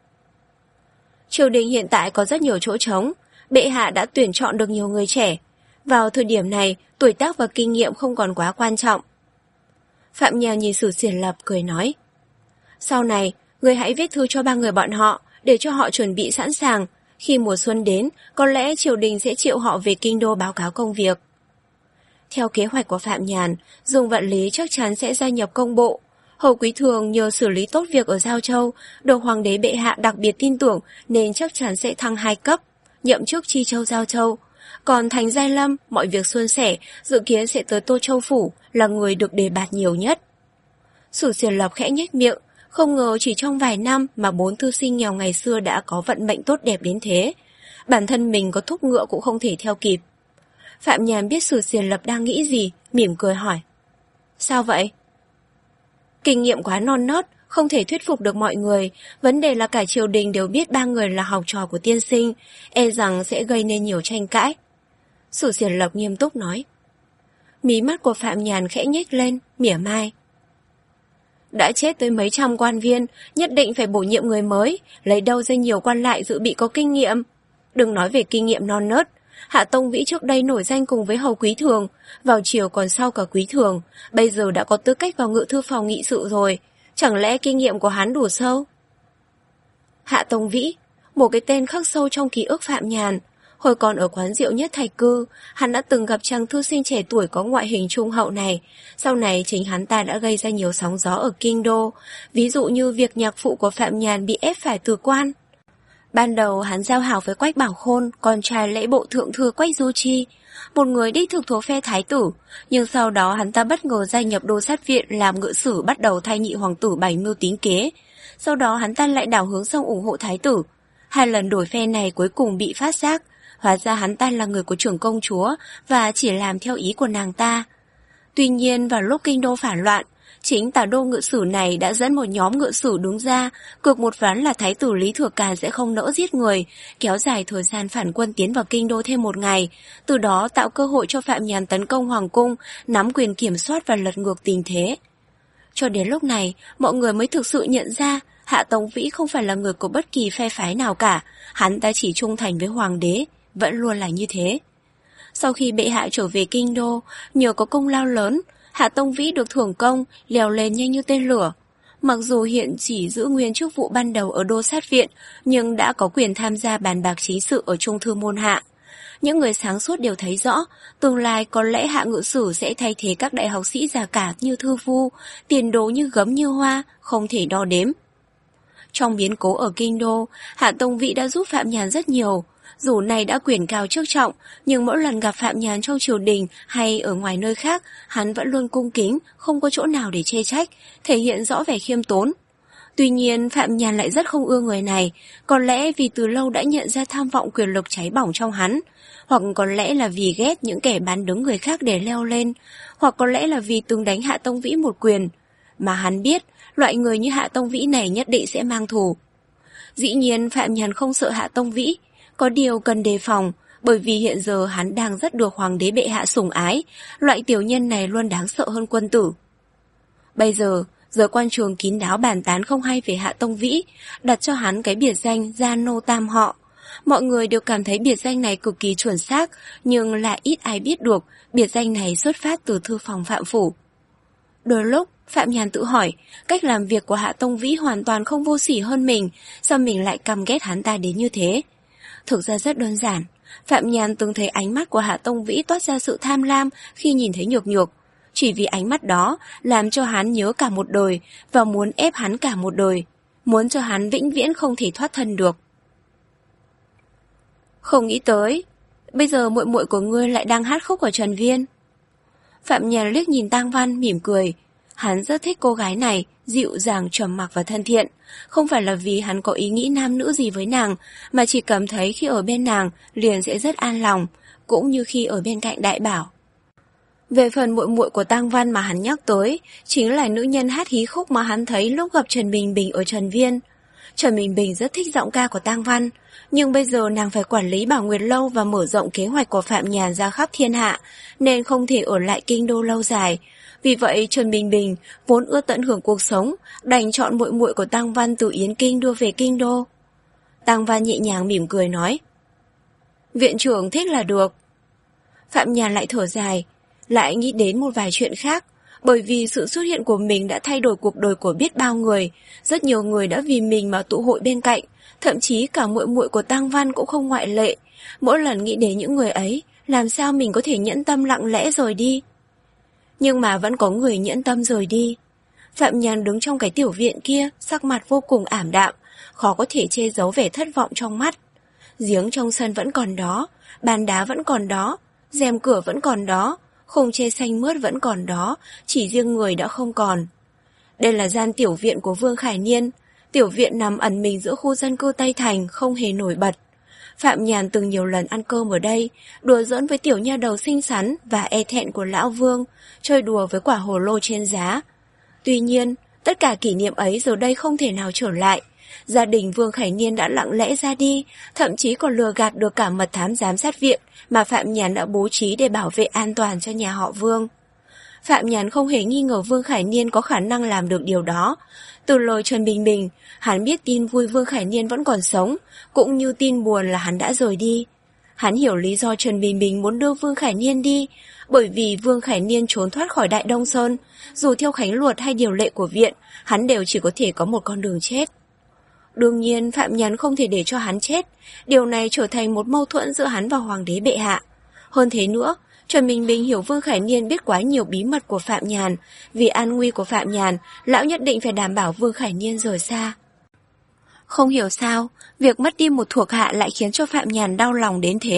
Triều đình hiện tại có rất nhiều chỗ trống, bệ hạ đã tuyển chọn được nhiều người trẻ. Vào thời điểm này, tuổi tác và kinh nghiệm không còn quá quan trọng. Phạm Nhàn nhìn Sử Triển Lập cười nói, sau này, người hãy viết thư cho ba người bọn họ, để cho họ chuẩn bị sẵn sàng. Khi mùa xuân đến, có lẽ triều đình sẽ triệu họ về kinh đô báo cáo công việc. Theo kế hoạch của Phạm Nhàn, Dương Vạn Lý chắc chắn sẽ gia nhập công bộ. Hầu Quý Thường nhờ xử lý tốt việc ở Giao Châu, được Hoàng đế bệ hạ đặc biệt tin tưởng nên chắc chắn sẽ thăng hai cấp, nhậm chức Chi Châu Giao Châu. Còn Thành Giai Lâm, mọi việc suôn sẻ, dự kiến sẽ tới Tô Châu Phủ, là người được đề bạt nhiều nhất. Sử Triển Lập khẽ nhếch miệng, không ngờ chỉ trong vài năm mà bốn thư sinh nghèo ngày xưa đã có vận mệnh tốt đẹp đến thế. Bản thân mình có thúc ngựa cũng không thể theo kịp. Phạm Nhàn biết Sử Triển Lập đang nghĩ gì, mỉm cười hỏi. Sao vậy? Kinh nghiệm quá non nớt, không thể thuyết phục được mọi người. Vấn đề là cả triều đình đều biết ba người là học trò của tiên sinh, e rằng sẽ gây nên nhiều tranh cãi. Sử Triển Lập nghiêm túc nói. Mí mắt của Phạm Nhàn khẽ nhếch lên, mỉa mai. Đã chết tới mấy trăm quan viên, nhất định phải bổ nhiệm người mới, lấy đâu ra nhiều quan lại dự bị có kinh nghiệm. Đừng nói về kinh nghiệm non nớt, Hạ Tông Vĩ trước đây nổi danh cùng với Hầu Quý Thường, vào chiều còn sau cả Quý Thường, bây giờ đã có tư cách vào ngự thư phòng nghị sự rồi, chẳng lẽ kinh nghiệm của hắn đủ sâu? Hạ Tông Vĩ, một cái tên khắc sâu trong ký ức Phạm Nhàn. Hồi còn ở quán rượu Nhất Thạch Cư, hắn đã từng gặp chàng thư sinh trẻ tuổi có ngoại hình trung hậu này. Sau này chính hắn ta đã gây ra nhiều sóng gió ở kinh đô, ví dụ như việc nhạc phụ của Phạm Nhàn bị ép phải từ quan. Ban đầu hắn giao hảo với Quách Bảo Khôn, con trai lễ bộ thượng thư Quách Du Chi, một người đích thực thuộc phe thái tử, nhưng sau đó hắn ta bất ngờ gia nhập Đô Sát Viện làm ngự sử, bắt đầu thay nhị hoàng tử bày mưu tính kế. sau đó hắn ta lại đảo hướng sang ủng hộ thái tử. Hai lần đổi phe này cuối cùng bị phát giác, hóa ra hắn ta là người của trưởng công chúa và chỉ làm theo ý của nàng ta. Tuy nhiên vào lúc kinh đô phản loạn, chính tả đô ngự sử này đã dẫn một nhóm ngự sử đứng ra, cược một ván là thái tử Lý Thừa Càn sẽ không nỡ giết người, kéo dài thời gian phản quân tiến vào kinh đô thêm một ngày, từ đó tạo cơ hội cho Phạm Nhàn tấn công hoàng cung, nắm quyền kiểm soát và lật ngược tình thế. Cho đến lúc này, mọi người mới thực sự nhận ra Hạ Tông Vĩ không phải là người của bất kỳ phe phái nào cả, hắn ta chỉ trung thành với hoàng đế, vẫn luôn là như thế. Sau khi bệ hạ trở về kinh đô, nhờ có công lao lớn, Hạ Tông Vĩ được thưởng công, leo lên nhanh như tên lửa. Mặc dù hiện chỉ giữ nguyên chức vụ ban đầu ở đô sát viện, nhưng đã có quyền tham gia bàn bạc chính sự ở trung thư môn hạ. Những người sáng suốt đều thấy rõ, tương lai có lẽ Hạ ngự sử sẽ thay thế các đại học sĩ già cả như Thư Phu, tiền đồ như gấm như hoa, không thể đo đếm. Trong biến cố ở kinh đô, Hạ Tông Vĩ đã giúp Phạm Nhàn rất nhiều. Dù này đã quyền cao chức trọng, nhưng mỗi lần gặp Phạm Nhàn trong triều đình hay ở ngoài nơi khác, hắn vẫn luôn cung kính, không có chỗ nào để chê trách, thể hiện rõ vẻ khiêm tốn. Tuy nhiên, Phạm Nhàn lại rất không ưa người này, có lẽ vì từ lâu đã nhận ra tham vọng quyền lực cháy bỏng trong hắn, hoặc có lẽ là vì ghét những kẻ bán đứng người khác để leo lên, hoặc có lẽ là vì từng đánh Hạ Tông Vĩ một quyền. Mà hắn biết, loại người như Hạ Tông Vĩ này nhất định sẽ mang thù. Dĩ nhiên, Phạm Nhàn không sợ Hạ Tông Vĩ, có điều cần đề phòng, bởi vì hiện giờ hắn đang rất được hoàng đế bệ hạ sủng ái, loại tiểu nhân này luôn đáng sợ hơn quân tử. Bây giờ, giới quan trường kín đáo bàn tán không hay về Hạ Tông Vĩ, đặt cho hắn cái biệt danh Gia Nô Tam Họ. Mọi người đều cảm thấy biệt danh này cực kỳ chuẩn xác, nhưng lại ít ai biết được biệt danh này xuất phát từ thư phòng Phạm phủ. Đôi lúc, Phạm Nhàn tự hỏi, cách làm việc của Hạ Tông Vĩ hoàn toàn không vô sỉ hơn mình, sao mình lại căm ghét hắn ta đến như thế? Thực ra rất đơn giản, Phạm Nhàn từng thấy ánh mắt của Hạ Tông Vĩ toát ra sự tham lam khi nhìn thấy Nhược Nhược. Chỉ vì ánh mắt đó làm cho hắn nhớ cả một đời và muốn ép hắn cả một đời, muốn cho hắn vĩnh viễn không thể thoát thân được. Không nghĩ tới, bây giờ muội muội của ngươi lại đang hát khúc ở Trần Viên. Phạm Nhàn liếc nhìn Tang Văn mỉm cười. Hắn rất thích cô gái này, dịu dàng, trầm mặc và thân thiện. Không phải là vì hắn có ý nghĩ nam nữ gì với nàng, mà chỉ cảm thấy khi ở bên nàng liền sẽ rất an lòng, cũng như khi ở bên cạnh Đại Bảo. Về phần muội muội của Tang Văn mà hắn nhắc tới, chính là nữ nhân hát hí khúc mà hắn thấy lúc gặp Trần Bình Bình ở Trần Viên. Trần Bình Bình rất thích giọng ca của Tang Văn, nhưng bây giờ nàng phải quản lý Bảo Nguyệt Lâu và mở rộng kế hoạch của Phạm Nhàn ra khắp thiên hạ, nên không thể ở lại kinh đô lâu dài. Vì vậy Trần Bình Bình vốn ưa tận hưởng cuộc sống, đành chọn muội muội của Tang Văn từ Yến Kinh đưa về kinh đô. Tang Văn nhẹ nhàng mỉm cười nói, viện trưởng thích là được. Phạm Nhàn lại thở dài, lại nghĩ đến một vài chuyện khác. Bởi vì sự xuất hiện của mình đã thay đổi cuộc đời của biết bao người, rất nhiều người đã vì mình mà tụ hội bên cạnh, thậm chí cả muội muội của Tang Văn cũng không ngoại lệ. Mỗi lần nghĩ đến những người ấy, làm sao mình có thể nhẫn tâm lặng lẽ rời đi? Nhưng mà vẫn có người nhẫn tâm rời đi. Phạm Nhàn đứng trong cái tiểu viện kia, sắc mặt vô cùng ảm đạm, khó có thể che giấu vẻ thất vọng trong mắt. Giếng trong sân vẫn còn đó, bàn đá vẫn còn đó, rèm cửa vẫn còn đó, khung tre xanh mướt vẫn còn đó, chỉ riêng người đã không còn. Đây là gian tiểu viện của Vương Khải Niên. Tiểu viện nằm ẩn mình giữa khu dân cư Tây Thành, không hề nổi bật. Phạm Nhàn từng nhiều lần ăn cơm ở đây, đùa giỡn với tiểu nha đầu xinh xắn và e thẹn của lão Vương, chơi đùa với quả hồ lô trên giá. Tuy nhiên, tất cả kỷ niệm ấy giờ đây không thể nào trở lại. Gia đình Vương Khải Niên đã lặng lẽ ra đi, thậm chí còn lừa gạt được cả mật thám giám sát viện mà Phạm Nhàn đã bố trí để bảo vệ an toàn cho nhà họ Vương. Phạm Nhàn không hề nghi ngờ Vương Khải Niên có khả năng làm được điều đó. Từ lời Trần Bình Bình, hắn biết tin vui Vương Khải Niên vẫn còn sống, cũng như tin buồn là hắn đã rời đi. Hắn hiểu lý do Trần Bình Bình muốn đưa Vương Khải Niên đi, bởi vì Vương Khải Niên trốn thoát khỏi Đại Đông Sơn, dù theo khánh luật hay điều lệ của viện, hắn đều chỉ có thể có một con đường chết. Đương nhiên Phạm Nhàn không thể để cho hắn chết, điều này trở thành một mâu thuẫn giữa hắn và Hoàng đế bệ hạ. Hơn thế nữa, Trần Bình Bình hiểu Vương Khải Niên biết quá nhiều bí mật của Phạm Nhàn, vì an nguy của Phạm Nhàn, lão nhất định phải đảm bảo Vương Khải Niên rời xa. Không hiểu sao, việc mất đi một thuộc hạ lại khiến cho Phạm Nhàn đau lòng đến thế.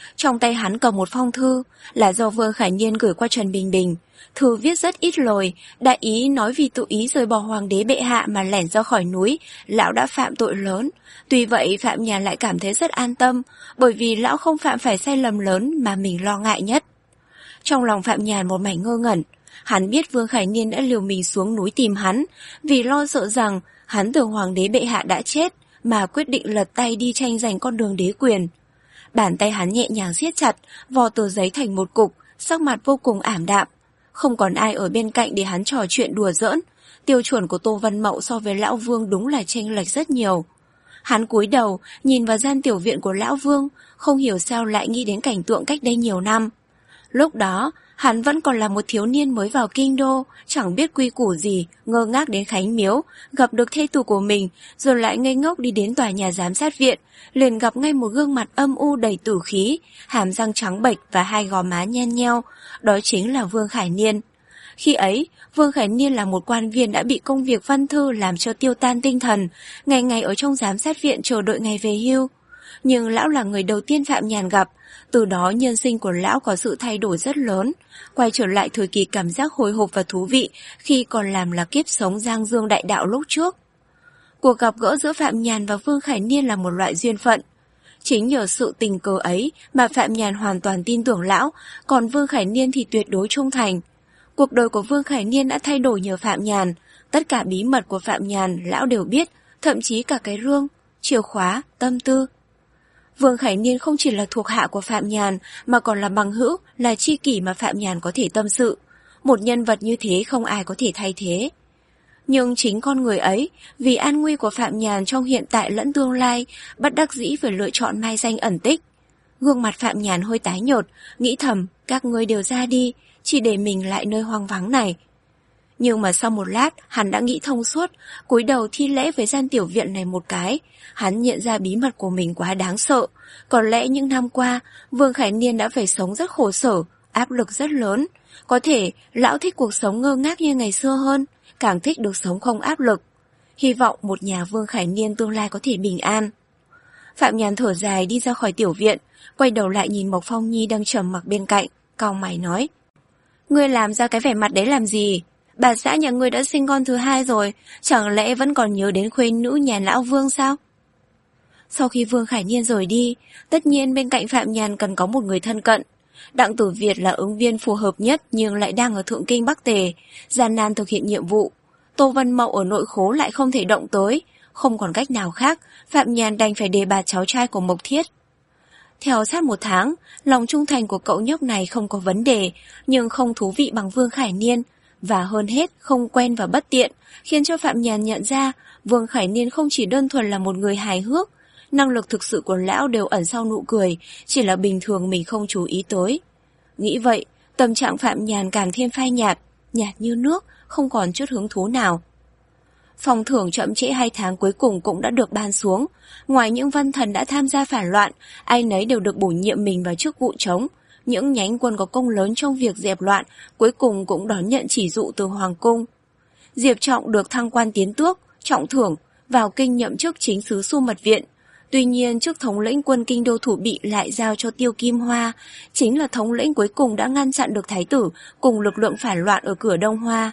Trong tay hắn cầm một phong thư, là do Vương Khải Niên gửi qua Trần Bình Bình. Thư viết rất ít lời, đại ý nói vì tự ý rời bỏ hoàng đế bệ hạ mà lẻn ra khỏi núi, lão đã phạm tội lớn. Tuy vậy Phạm Nhàn lại cảm thấy rất an tâm, bởi vì lão không phạm phải sai lầm lớn mà mình lo ngại nhất. Trong lòng Phạm Nhàn một mảnh ngơ ngẩn, hắn biết Vương Khải Niên đã liều mình xuống núi tìm hắn, vì lo sợ rằng hắn tưởng hoàng đế bệ hạ đã chết, mà quyết định lật tay đi tranh giành con đường đế quyền. Bàn tay hắn nhẹ nhàng siết chặt, vò tờ giấy thành một cục, sắc mặt vô cùng ảm đạm. Không còn ai ở bên cạnh để hắn trò chuyện đùa giỡn. Tiêu chuẩn của Tô Văn Mậu so với Lão Vương đúng là chênh lệch rất nhiều. Hắn cúi đầu, nhìn vào gian tiểu viện của Lão Vương, không hiểu sao lại nghĩ đến cảnh tượng cách đây nhiều năm. Lúc đó, hắn vẫn còn là một thiếu niên mới vào kinh đô, chẳng biết quy củ gì, ngơ ngác đến Khánh Miếu, gặp được thê tử của mình, rồi lại ngây ngốc đi đến tòa nhà giám sát viện, liền gặp ngay một gương mặt âm u đầy tử khí, hàm răng trắng bệch và hai gò má nhen nheo, đó chính là Vương Khải Niên. Khi ấy, Vương Khải Niên là một quan viên đã bị công việc văn thư làm cho tiêu tan tinh thần, ngày ngày ở trong giám sát viện chờ đợi ngày về hưu. Nhưng lão là người đầu tiên Phạm Nhàn gặp, từ đó nhân sinh của lão có sự thay đổi rất lớn, quay trở lại thời kỳ cảm giác hồi hộp và thú vị khi còn làm là kiếp sống giang dương đại đạo lúc trước. Cuộc gặp gỡ giữa Phạm Nhàn và Vương Khải Niên là một loại duyên phận. Chính nhờ sự tình cờ ấy mà Phạm Nhàn hoàn toàn tin tưởng lão, còn Vương Khải Niên thì tuyệt đối trung thành. Cuộc đời của Vương Khải Niên đã thay đổi nhờ Phạm Nhàn, tất cả bí mật của Phạm Nhàn lão đều biết, thậm chí cả cái rương, chìa khóa, tâm tư. Vương Khải Niên không chỉ là thuộc hạ của Phạm Nhàn mà còn là bằng hữu, là tri kỷ mà Phạm Nhàn có thể tâm sự. Một nhân vật như thế không ai có thể thay thế. Nhưng chính con người ấy, vì an nguy của Phạm Nhàn trong hiện tại lẫn tương lai, bất đắc dĩ phải lựa chọn mai danh ẩn tích. Gương mặt Phạm Nhàn hơi tái nhợt, nghĩ thầm, các ngươi đều ra đi, chỉ để mình lại nơi hoang vắng này. Nhưng mà sau một lát, hắn đã nghĩ thông suốt, cúi đầu thi lễ với gian tiểu viện này một cái. Hắn nhận ra bí mật của mình quá đáng sợ. Có lẽ những năm qua, Vương Khải Niên đã phải sống rất khổ sở, áp lực rất lớn. Có thể, lão thích cuộc sống ngơ ngác như ngày xưa hơn, càng thích được sống không áp lực. Hy vọng một nhà Vương Khải Niên tương lai có thể bình an. Phạm Nhàn thở dài đi ra khỏi tiểu viện, quay đầu lại nhìn Mộc Phong Nhi đang trầm mặc bên cạnh, cau mày nói. Ngươi làm ra cái vẻ mặt đấy làm gì? Bà xã nhà ngươi đã sinh con thứ hai rồi, chẳng lẽ vẫn còn nhớ đến khuê nữ nhà lão Vương sao? Sau khi Vương Khải Niên rời đi, tất nhiên bên cạnh Phạm Nhàn cần có một người thân cận. Đặng Tử Việt là ứng viên phù hợp nhất nhưng lại đang ở Thượng Kinh Bắc Tề, gian nan thực hiện nhiệm vụ. Tô Văn Mậu ở nội khố lại không thể động tới, không còn cách nào khác, Phạm Nhàn đành phải đề bạt cháu trai của Mộc Thiết. Theo sát một tháng, lòng trung thành của cậu nhóc này không có vấn đề, nhưng không thú vị bằng Vương Khải Niên. Và hơn hết không quen và bất tiện, khiến cho Phạm Nhàn nhận ra Vương Khải Niên không chỉ đơn thuần là một người hài hước, năng lực thực sự của lão đều ẩn sau nụ cười, chỉ là bình thường mình không chú ý tới. Nghĩ vậy, tâm trạng Phạm Nhàn càng thêm phai nhạt, nhạt như nước, không còn chút hứng thú nào. Phòng thưởng chậm trễ hai tháng cuối cùng cũng đã được ban xuống. Ngoài những văn thần đã tham gia phản loạn, ai nấy đều được bổ nhiệm mình vào chức vụ trống. Những nhánh quân có công lớn trong việc dẹp loạn cuối cùng cũng đón nhận chỉ dụ từ Hoàng cung. Diệp Trọng được thăng quan tiến tước, trọng thưởng, vào kinh nhậm chức chính sứ Xu Mật Viện. Tuy nhiên chức thống lĩnh quân kinh đô thủ bị lại giao cho Tiêu Kim Hoa, chính là thống lĩnh cuối cùng đã ngăn chặn được thái tử cùng lực lượng phản loạn ở cửa Đông Hoa.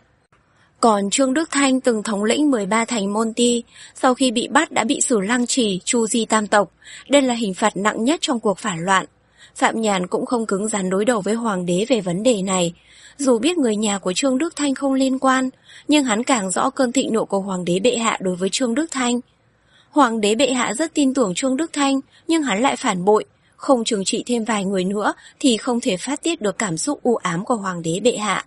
Còn Trương Đức Thanh từng thống lĩnh mười ba thành môn ti, sau khi bị bắt đã bị xử lăng trì, tru di tam tộc. Đây là hình phạt nặng nhất trong cuộc phản loạn. Phạm Nhàn cũng không cứng rắn đối đầu với hoàng đế về vấn đề này. Dù biết người nhà của Trương Đức Thanh không liên quan, nhưng hắn càng rõ cơn thịnh nộ của hoàng đế bệ hạ đối với Trương Đức Thanh. Hoàng đế bệ hạ rất tin tưởng Trương Đức Thanh, nhưng hắn lại phản bội. Không trừng trị thêm vài người nữa thì không thể phát tiết được cảm xúc u ám của hoàng đế bệ hạ.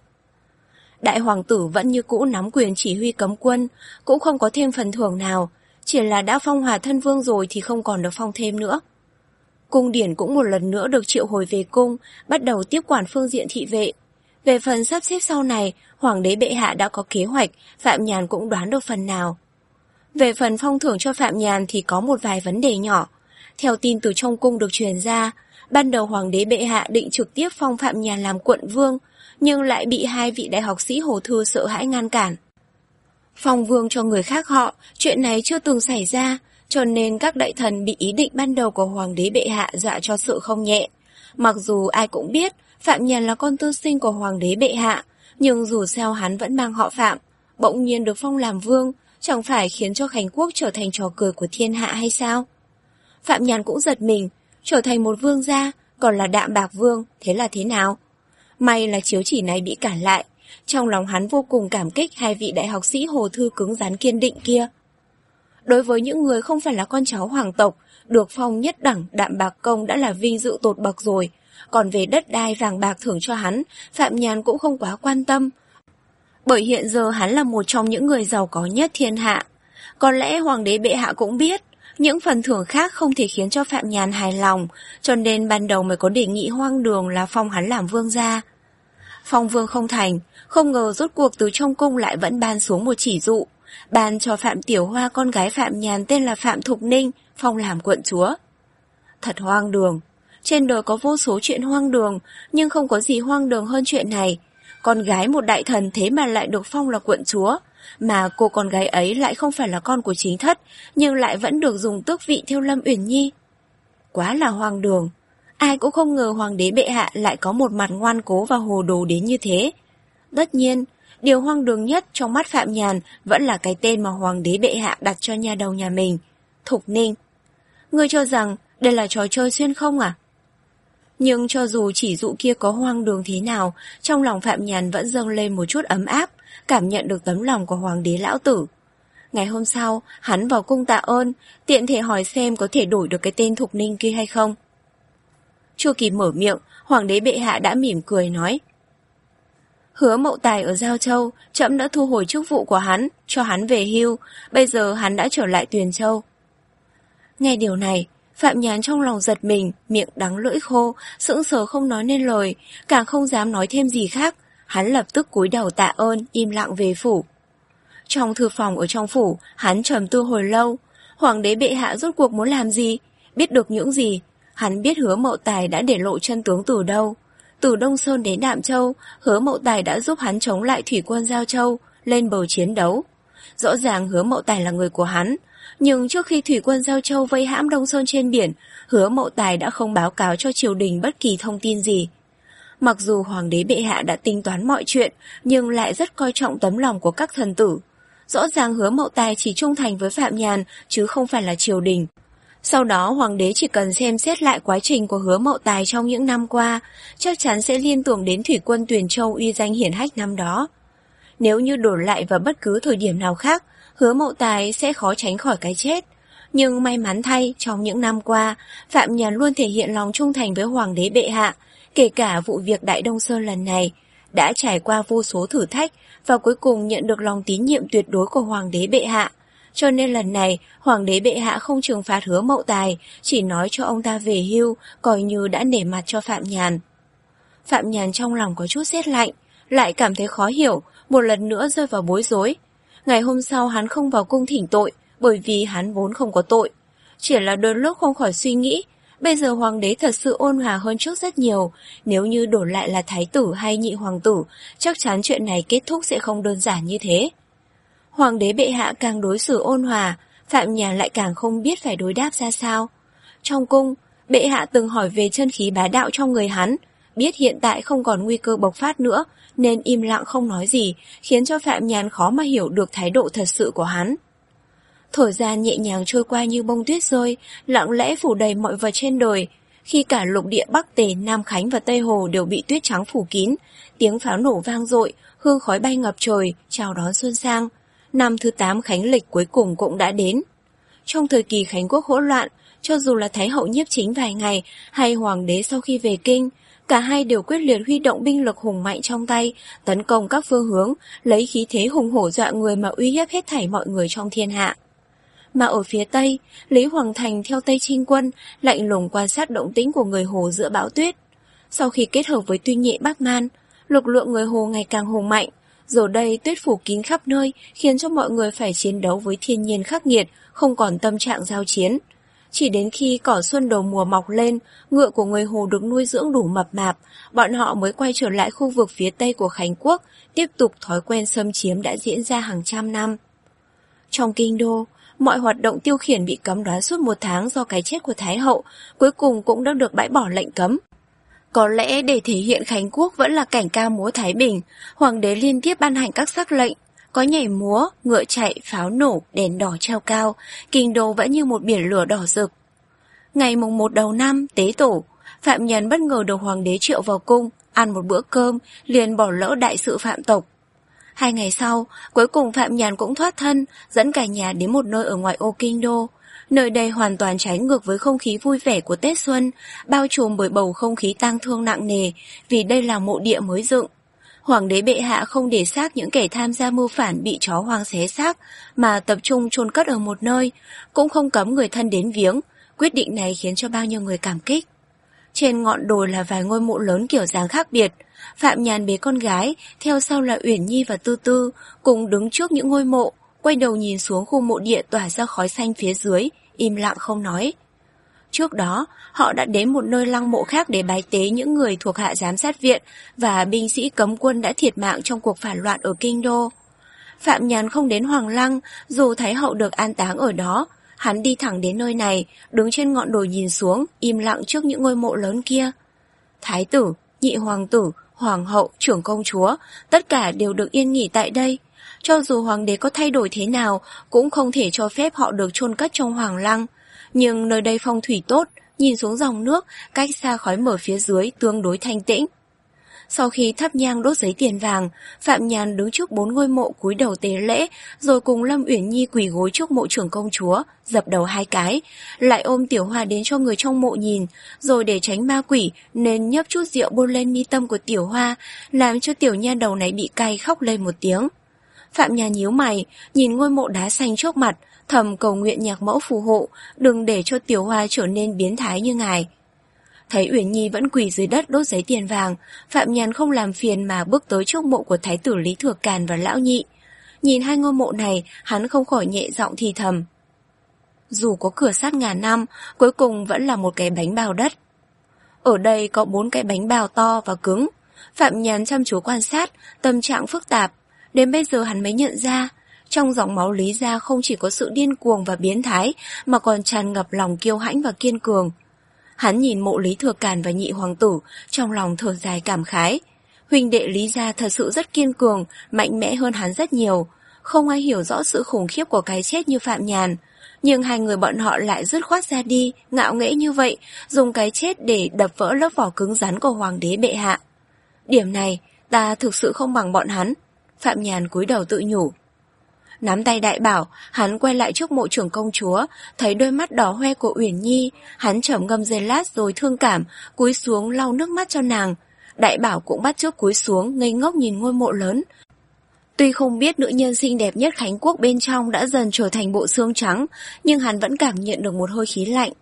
Đại hoàng tử vẫn như cũ nắm quyền chỉ huy cấm quân, cũng không có thêm phần thưởng nào, chỉ là đã phong hòa thân vương rồi thì không còn được phong thêm nữa. Cung điển cũng một lần nữa được triệu hồi về cung, bắt đầu tiếp quản phương diện thị vệ. Về phần sắp xếp sau này, hoàng đế bệ hạ đã có kế hoạch, Phạm Nhàn cũng đoán được phần nào. Về phần phong thưởng cho Phạm Nhàn thì có một vài vấn đề nhỏ. Theo tin từ trong cung được truyền ra, ban đầu hoàng đế bệ hạ định trực tiếp phong Phạm Nhàn làm quận vương, nhưng lại bị hai vị đại học sĩ Hồ Thư sợ hãi ngăn cản. Phong vương cho người khác họ, chuyện này chưa từng xảy ra, cho nên các đại thần bị ý định ban đầu của hoàng đế bệ hạ dọa cho sợ không nhẹ. Mặc dù ai cũng biết Phạm Nhàn là con tư sinh của hoàng đế bệ hạ, nhưng dù sao hắn vẫn mang họ Phạm, bỗng nhiên được phong làm vương, chẳng phải khiến cho Khánh Quốc trở thành trò cười của thiên hạ hay sao? Phạm Nhàn cũng giật mình, trở thành một vương gia, còn là Đạm Bạc Vương, thế là thế nào? May là chiếu chỉ này bị cản lại, trong lòng hắn vô cùng cảm kích hai vị đại học sĩ Hồ Thư cứng rắn kiên định kia. Đối với những người không phải là con cháu hoàng tộc, được phong nhất đẳng Đạm Bạc Công đã là vinh dự tột bậc rồi, còn về đất đai vàng bạc thưởng cho hắn, Phạm Nhàn cũng không quá quan tâm. Bởi hiện giờ hắn là một trong những người giàu có nhất thiên hạ. Có lẽ hoàng đế bệ hạ cũng biết, những phần thưởng khác không thể khiến cho Phạm Nhàn hài lòng, cho nên ban đầu mới có đề nghị hoang đường là phong hắn làm vương gia. Phong vương không thành, không ngờ rốt cuộc từ trong cung lại vẫn ban xuống một chỉ dụ, ban cho Phạm Tiểu Hoa con gái Phạm Nhàn tên là Phạm Thục Ninh, phong làm quận chúa. Thật hoang đường. Trên đời có vô số chuyện hoang đường, nhưng không có gì hoang đường hơn chuyện này. Con gái một đại thần thế mà lại được phong là quận chúa, mà cô con gái ấy lại không phải là con của chính thất, nhưng lại vẫn được dùng tước vị theo Lâm Uyển Nhi. Quá là hoang đường. Ai cũng không ngờ hoàng đế bệ hạ lại có một mặt ngoan cố và hồ đồ đến như thế. Tất nhiên, điều hoang đường nhất trong mắt Phạm Nhàn vẫn là cái tên mà hoàng đế bệ hạ đặt cho nha đầu nhà mình, Thục Ninh. Ngươi cho rằng đây là trò chơi xuyên không à? Nhưng cho dù chỉ dụ kia có hoang đường thế nào, trong lòng Phạm Nhàn vẫn dâng lên một chút ấm áp, cảm nhận được tấm lòng của hoàng đế lão tử. Ngày hôm sau, hắn vào cung tạ ơn, tiện thể hỏi xem có thể đổi được cái tên Thục Ninh kia hay không. Chưa kịp mở miệng, hoàng đế bệ hạ đã mỉm cười nói: Hứa Mậu Tài ở Giao Châu, trẫm đã thu hồi chức vụ của hắn, cho hắn về hưu, bây giờ hắn đã trở lại Tuyền Châu. Nghe điều này, Phạm Nhàn trong lòng giật mình, miệng đắng lưỡi khô, sững sờ không nói nên lời, càng không dám nói thêm gì khác. Hắn lập tức cúi đầu tạ ơn, im lặng về phủ. Trong thư phòng ở trong phủ, hắn trầm tư hồi lâu. Hoàng đế bệ hạ rốt cuộc muốn làm gì? Biết được những gì? Hắn biết Hứa Mậu Tài đã để lộ chân tướng từ đâu. Từ Đông Sơn đến Đạm Châu, Hứa Mậu Tài đã giúp hắn chống lại thủy quân Giao Châu, lên bờ chiến đấu. Rõ ràng Hứa Mậu Tài là người của hắn, nhưng trước khi thủy quân Giao Châu vây hãm Đông Sơn trên biển, Hứa Mậu Tài đã không báo cáo cho triều đình bất kỳ thông tin gì. Mặc dù hoàng đế bệ hạ đã tính toán mọi chuyện, nhưng lại rất coi trọng tấm lòng của các thần tử. Rõ ràng Hứa Mậu Tài chỉ trung thành với Phạm Nhàn, chứ không phải là triều đình. Sau đó hoàng đế chỉ cần xem xét lại quá trình của Hứa Mậu Tài trong những năm qua, chắc chắn sẽ liên tưởng đến thủy quân Tuyền Châu uy danh hiển hách năm đó. Nếu như đổi lại vào bất cứ thời điểm nào khác, Hứa Mậu Tài sẽ khó tránh khỏi cái chết. Nhưng may mắn thay, trong những năm qua, Phạm Nhàn luôn thể hiện lòng trung thành với hoàng đế bệ hạ, kể cả vụ việc Đại Đông Sơn lần này, đã trải qua vô số thử thách và cuối cùng nhận được lòng tín nhiệm tuyệt đối của hoàng đế bệ hạ. Cho nên lần này, hoàng đế bệ hạ không trừng phạt Hứa Mậu Tài, chỉ nói cho ông ta về hưu, coi như đã nể mặt cho Phạm Nhàn. Phạm Nhàn trong lòng có chút sét lạnh, lại cảm thấy khó hiểu, một lần nữa rơi vào bối rối. Ngày hôm sau hắn không vào cung thỉnh tội, bởi vì hắn vốn không có tội. Chỉ là đôi lúc không khỏi suy nghĩ, bây giờ hoàng đế thật sự ôn hòa hơn trước rất nhiều, nếu như đổi lại là thái tử hay nhị hoàng tử, chắc chắn chuyện này kết thúc sẽ không đơn giản như thế. Hoàng đế bệ hạ càng đối xử ôn hòa, Phạm Nhàn lại càng không biết phải đối đáp ra sao. Trong cung, bệ hạ từng hỏi về chân khí bá đạo trong người hắn, biết hiện tại không còn nguy cơ bộc phát nữa, nên im lặng không nói gì, khiến cho Phạm Nhàn khó mà hiểu được thái độ thật sự của hắn. Thời gian nhẹ nhàng trôi qua như bông tuyết rơi, lặng lẽ phủ đầy mọi vật trên đời. Khi cả lục địa Bắc Tề, Nam Khánh và Tây Hồ đều bị tuyết trắng phủ kín, tiếng pháo nổ vang dội, hương khói bay ngập trời, chào đón xuân sang. Năm thứ tám Khánh lịch cuối cùng cũng đã đến. Trong thời kỳ Khánh Quốc hỗn loạn, cho dù là Thái hậu nhiếp chính vài ngày hay hoàng đế sau khi về kinh, cả hai đều quyết liệt huy động binh lực hùng mạnh trong tay, tấn công các phương hướng, lấy khí thế hùng hổ dọa người mà uy hiếp hết thảy mọi người trong thiên hạ. Mà ở phía Tây, Lý Hoàng Thành theo Tây Trinh quân, lạnh lùng quan sát động tĩnh của người Hồ giữa bão tuyết. Sau khi kết hợp với Tuy Nhệ Bắc Man, lực lượng người Hồ ngày càng hùng mạnh. Giờ đây tuyết phủ kín khắp nơi, khiến cho mọi người phải chiến đấu với thiên nhiên khắc nghiệt, không còn tâm trạng giao chiến. Chỉ đến khi cỏ xuân đầu mùa mọc lên, ngựa của người Hồ được nuôi dưỡng đủ mập mạp, bọn họ mới quay trở lại khu vực phía Tây của Khánh Quốc, tiếp tục thói quen xâm chiếm đã diễn ra hàng trăm năm. Trong kinh đô, mọi hoạt động tiêu khiển bị cấm đoán suốt một tháng do cái chết của Thái hậu, cuối cùng cũng đã được bãi bỏ lệnh cấm. Có lẽ để thể hiện Khánh Quốc vẫn là cảnh ca múa Thái Bình, hoàng đế liên tiếp ban hành các sắc lệnh, có nhảy múa, ngựa chạy, pháo nổ, đèn đỏ treo cao, kinh đô vẫn như một biển lửa đỏ rực. Ngày mùng một đầu năm, tế tổ, Phạm Nhân bất ngờ được hoàng đế triệu vào cung, ăn một bữa cơm, liền bỏ lỡ đại sự phạm tộc. Hai ngày sau, cuối cùng Phạm Nhàn cũng thoát thân, dẫn cả nhà đến một nơi ở ngoại ô kinh đô. Nơi đây hoàn toàn trái ngược với không khí vui vẻ của Tết Xuân, bao trùm bởi bầu không khí tang thương nặng nề, vì đây là mộ địa mới dựng. Hoàng đế bệ hạ không để xác những kẻ tham gia mưu phản bị chó hoang xé xác, mà tập trung chôn cất ở một nơi, cũng không cấm người thân đến viếng. Quyết định này khiến cho bao nhiêu người cảm kích. Trên ngọn đồi là vài ngôi mộ lớn kiểu dáng khác biệt. Phạm Nhàn bế con gái, theo sau là Uyển Nhi và Tư Tư, cùng đứng trước những ngôi mộ, quay đầu nhìn xuống khu mộ địa tỏa ra khói xanh phía dưới, im lặng không nói. Trước đó, họ đã đến một nơi lăng mộ khác để bái tế những người thuộc hạ giám sát viện và binh sĩ cấm quân đã thiệt mạng trong cuộc phản loạn ở kinh đô. Phạm Nhàn không đến Hoàng Lăng, dù Thái hậu được an táng ở đó. Hắn đi thẳng đến nơi này, đứng trên ngọn đồi nhìn xuống, im lặng trước những ngôi mộ lớn kia. Thái tử, nhị hoàng tử, hoàng hậu, trưởng công chúa, tất cả đều được yên nghỉ tại đây. Cho dù hoàng đế có thay đổi thế nào, cũng không thể cho phép họ được chôn cất trong Hoàng Lăng. Nhưng nơi đây phong thủy tốt, nhìn xuống dòng nước, cách xa khói mờ phía dưới tương đối thanh tĩnh. Sau khi thắp nhang đốt giấy tiền vàng, Phạm Nhàn đứng trước bốn ngôi mộ cúi đầu tế lễ, rồi cùng Lâm Uyển Nhi quỳ gối trước mộ trưởng công chúa, dập đầu hai cái, lại ôm Tiểu Hoa đến cho người trong mộ nhìn, rồi để tránh ma quỷ nên nhấp chút rượu bôi lên mi tâm của Tiểu Hoa, làm cho tiểu nha đầu này bị cay khóc lên một tiếng. Phạm Nhàn nhíu mày, nhìn ngôi mộ đá xanh trước mặt, thầm cầu nguyện nhạc mẫu phù hộ, đừng để cho Tiểu Hoa trở nên biến thái như ngài. Thấy Uyển Nhi vẫn quỳ dưới đất đốt giấy tiền vàng, Phạm Nhàn không làm phiền mà bước tới trước mộ của Thái tử Lý Thừa Càn và Lão Nhị. Nhìn hai ngôi mộ này, hắn không khỏi nhẹ giọng thì thầm. Dù có cửa sắt ngàn năm, cuối cùng vẫn là một cái bánh bao đất. Ở đây có bốn cái bánh bao to và cứng. Phạm Nhàn chăm chú quan sát, tâm trạng phức tạp. Đến bây giờ hắn mới nhận ra, trong dòng máu Lý gia không chỉ có sự điên cuồng và biến thái, mà còn tràn ngập lòng kiêu hãnh và kiên cường. Hắn nhìn mộ Lý Thừa Càn và nhị hoàng tử, trong lòng thở dài cảm khái. Huynh đệ Lý gia thật sự rất kiên cường, mạnh mẽ hơn hắn rất nhiều. Không ai hiểu rõ sự khủng khiếp của cái chết như Phạm Nhàn. Nhưng hai người bọn họ lại dứt khoát ra đi, ngạo nghễ như vậy, dùng cái chết để đập vỡ lớp vỏ cứng rắn của hoàng đế bệ hạ. Điểm này, ta thực sự không bằng bọn hắn. Phạm Nhàn cúi đầu tự nhủ. Nắm tay Đại Bảo, hắn quay lại trước mộ trưởng công chúa, thấy đôi mắt đỏ hoe của Uyển Nhi, hắn trầm ngâm giây lát rồi thương cảm, cúi xuống lau nước mắt cho nàng. Đại Bảo cũng bắt chước cúi xuống, ngây ngốc nhìn ngôi mộ lớn. Tuy không biết nữ nhân xinh đẹp nhất Khánh Quốc bên trong đã dần trở thành bộ xương trắng, nhưng hắn vẫn cảm nhận được một hơi khí lạnh.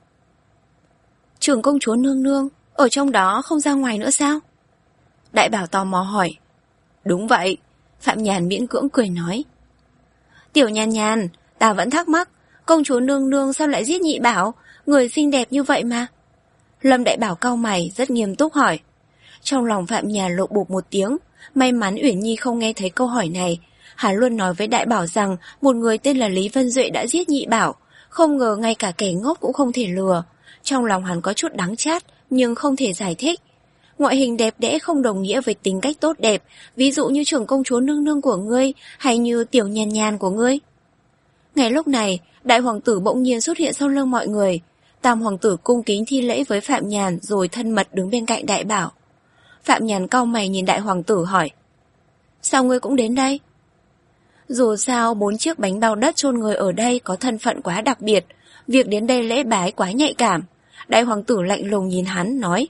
Trưởng công chúa nương nương, ở trong đó không ra ngoài nữa sao? Đại Bảo tò mò hỏi. Đúng vậy, Phạm Nhàn miễn cưỡng cười nói. Tiểu Nhàn Nhàn, ta vẫn thắc mắc, công chúa nương nương sao lại giết nhị Bảo, người xinh đẹp như vậy mà. Lâm Đại Bảo cau mày, rất nghiêm túc hỏi. Trong lòng Phạm Nhàn lộ bụp một tiếng, may mắn Uyển Nhi không nghe thấy câu hỏi này. Hắn luôn nói với Đại Bảo rằng một người tên là Lý Vân Duệ đã giết nhị Bảo, không ngờ ngay cả kẻ ngốc cũng không thể lừa. Trong lòng hắn có chút đắng chát, nhưng không thể giải thích. Ngoại hình đẹp đẽ không đồng nghĩa với tính cách tốt đẹp, ví dụ như trưởng công chúa nương nương của ngươi, hay như Tiểu Nhàn Nhàn của ngươi. Ngay lúc này, đại hoàng tử bỗng nhiên xuất hiện sau lưng mọi người. Tam hoàng tử cung kính thi lễ với Phạm Nhàn rồi thân mật đứng bên cạnh Đại Bảo. Phạm Nhàn cau mày nhìn đại hoàng tử hỏi. Sao ngươi cũng đến đây? Dù sao bốn chiếc bánh bao đất chôn người ở đây có thân phận quá đặc biệt, việc đến đây lễ bái quá nhạy cảm. Đại hoàng tử lạnh lùng nhìn hắn nói.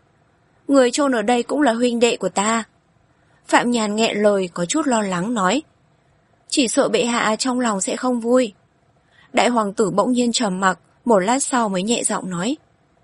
Người chôn ở đây cũng là huynh đệ của ta. Phạm Nhàn nghẹn lời có chút lo lắng nói. Chỉ sợ bệ hạ trong lòng sẽ không vui. Đại hoàng tử bỗng nhiên trầm mặc, một lát sau mới nhẹ giọng nói.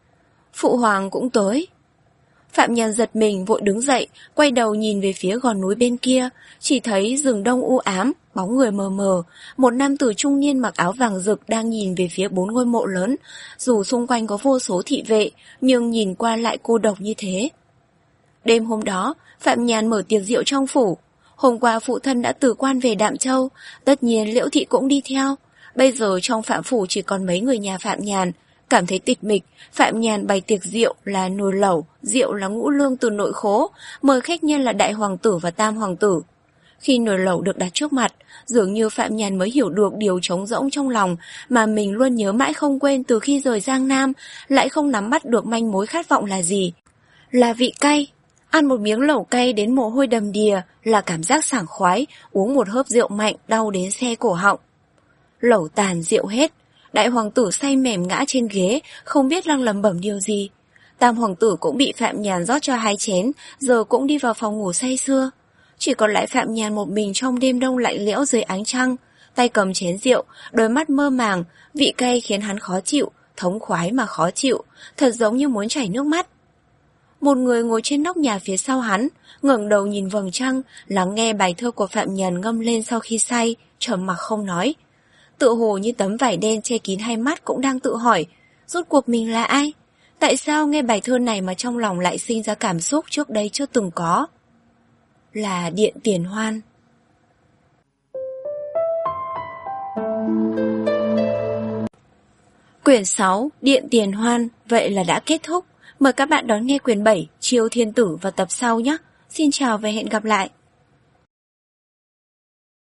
Phụ hoàng cũng tới. Phạm Nhàn giật mình vội đứng dậy, quay đầu nhìn về phía gò núi bên kia, chỉ thấy rừng đông u ám, bóng người mờ mờ, một nam tử trung niên mặc áo vàng rực đang nhìn về phía bốn ngôi mộ lớn, dù xung quanh có vô số thị vệ, nhưng nhìn qua lại cô độc như thế. Đêm hôm đó, Phạm Nhàn mở tiệc rượu trong phủ. Hôm qua phụ thân đã từ quan về Đạm Châu, tất nhiên Liễu thị cũng đi theo. Bây giờ trong Phạm phủ chỉ còn mấy người nhà Phạm Nhàn, Cảm thấy tịch mịch, Phạm Nhàn bày tiệc rượu là nồi lẩu, rượu là ngũ lương từ nội khố, mời khách nhân là đại hoàng tử và tam hoàng tử. Khi nồi lẩu được đặt trước mặt, dường như Phạm Nhàn mới hiểu được điều trống rỗng trong lòng mà mình luôn nhớ mãi không quên từ khi rời Giang Nam, lại không nắm bắt được manh mối khát vọng là gì. Là vị cay. Ăn một miếng lẩu cay đến mồ hôi đầm đìa là cảm giác sảng khoái, uống một hớp rượu mạnh đau đến xe cổ họng. Lẩu tàn rượu hết, đại hoàng tử say mềm ngã trên ghế, không biết đang lẩm bẩm điều gì. Tam hoàng tử cũng bị Phạm Nhàn rót cho hai chén, giờ cũng đi vào phòng ngủ say sưa. Chỉ còn lại Phạm Nhàn một mình trong đêm đông lạnh lẽo dưới ánh trăng, tay cầm chén rượu, đôi mắt mơ màng, vị cay khiến hắn khó chịu, thống khoái mà khó chịu, thật giống như muốn chảy nước mắt. Một người ngồi trên nóc nhà phía sau hắn, ngẩng đầu nhìn vầng trăng, lắng nghe bài thơ của Phạm Nhàn ngâm lên sau khi say, trầm mặc không nói. Tựa hồ như tấm vải đen che kín hai mắt cũng đang tự hỏi, rốt cuộc mình là ai? Tại sao nghe bài thơ này mà trong lòng lại sinh ra cảm xúc trước đây chưa từng có? Là Điện Tiền Hoan. Quyển sáu, Điện Tiền Hoan, vậy là đã kết thúc. Mời các bạn đón nghe quyển bảy, Chiêu Thiên Tử vào tập sau nhé. Xin chào và hẹn gặp lại.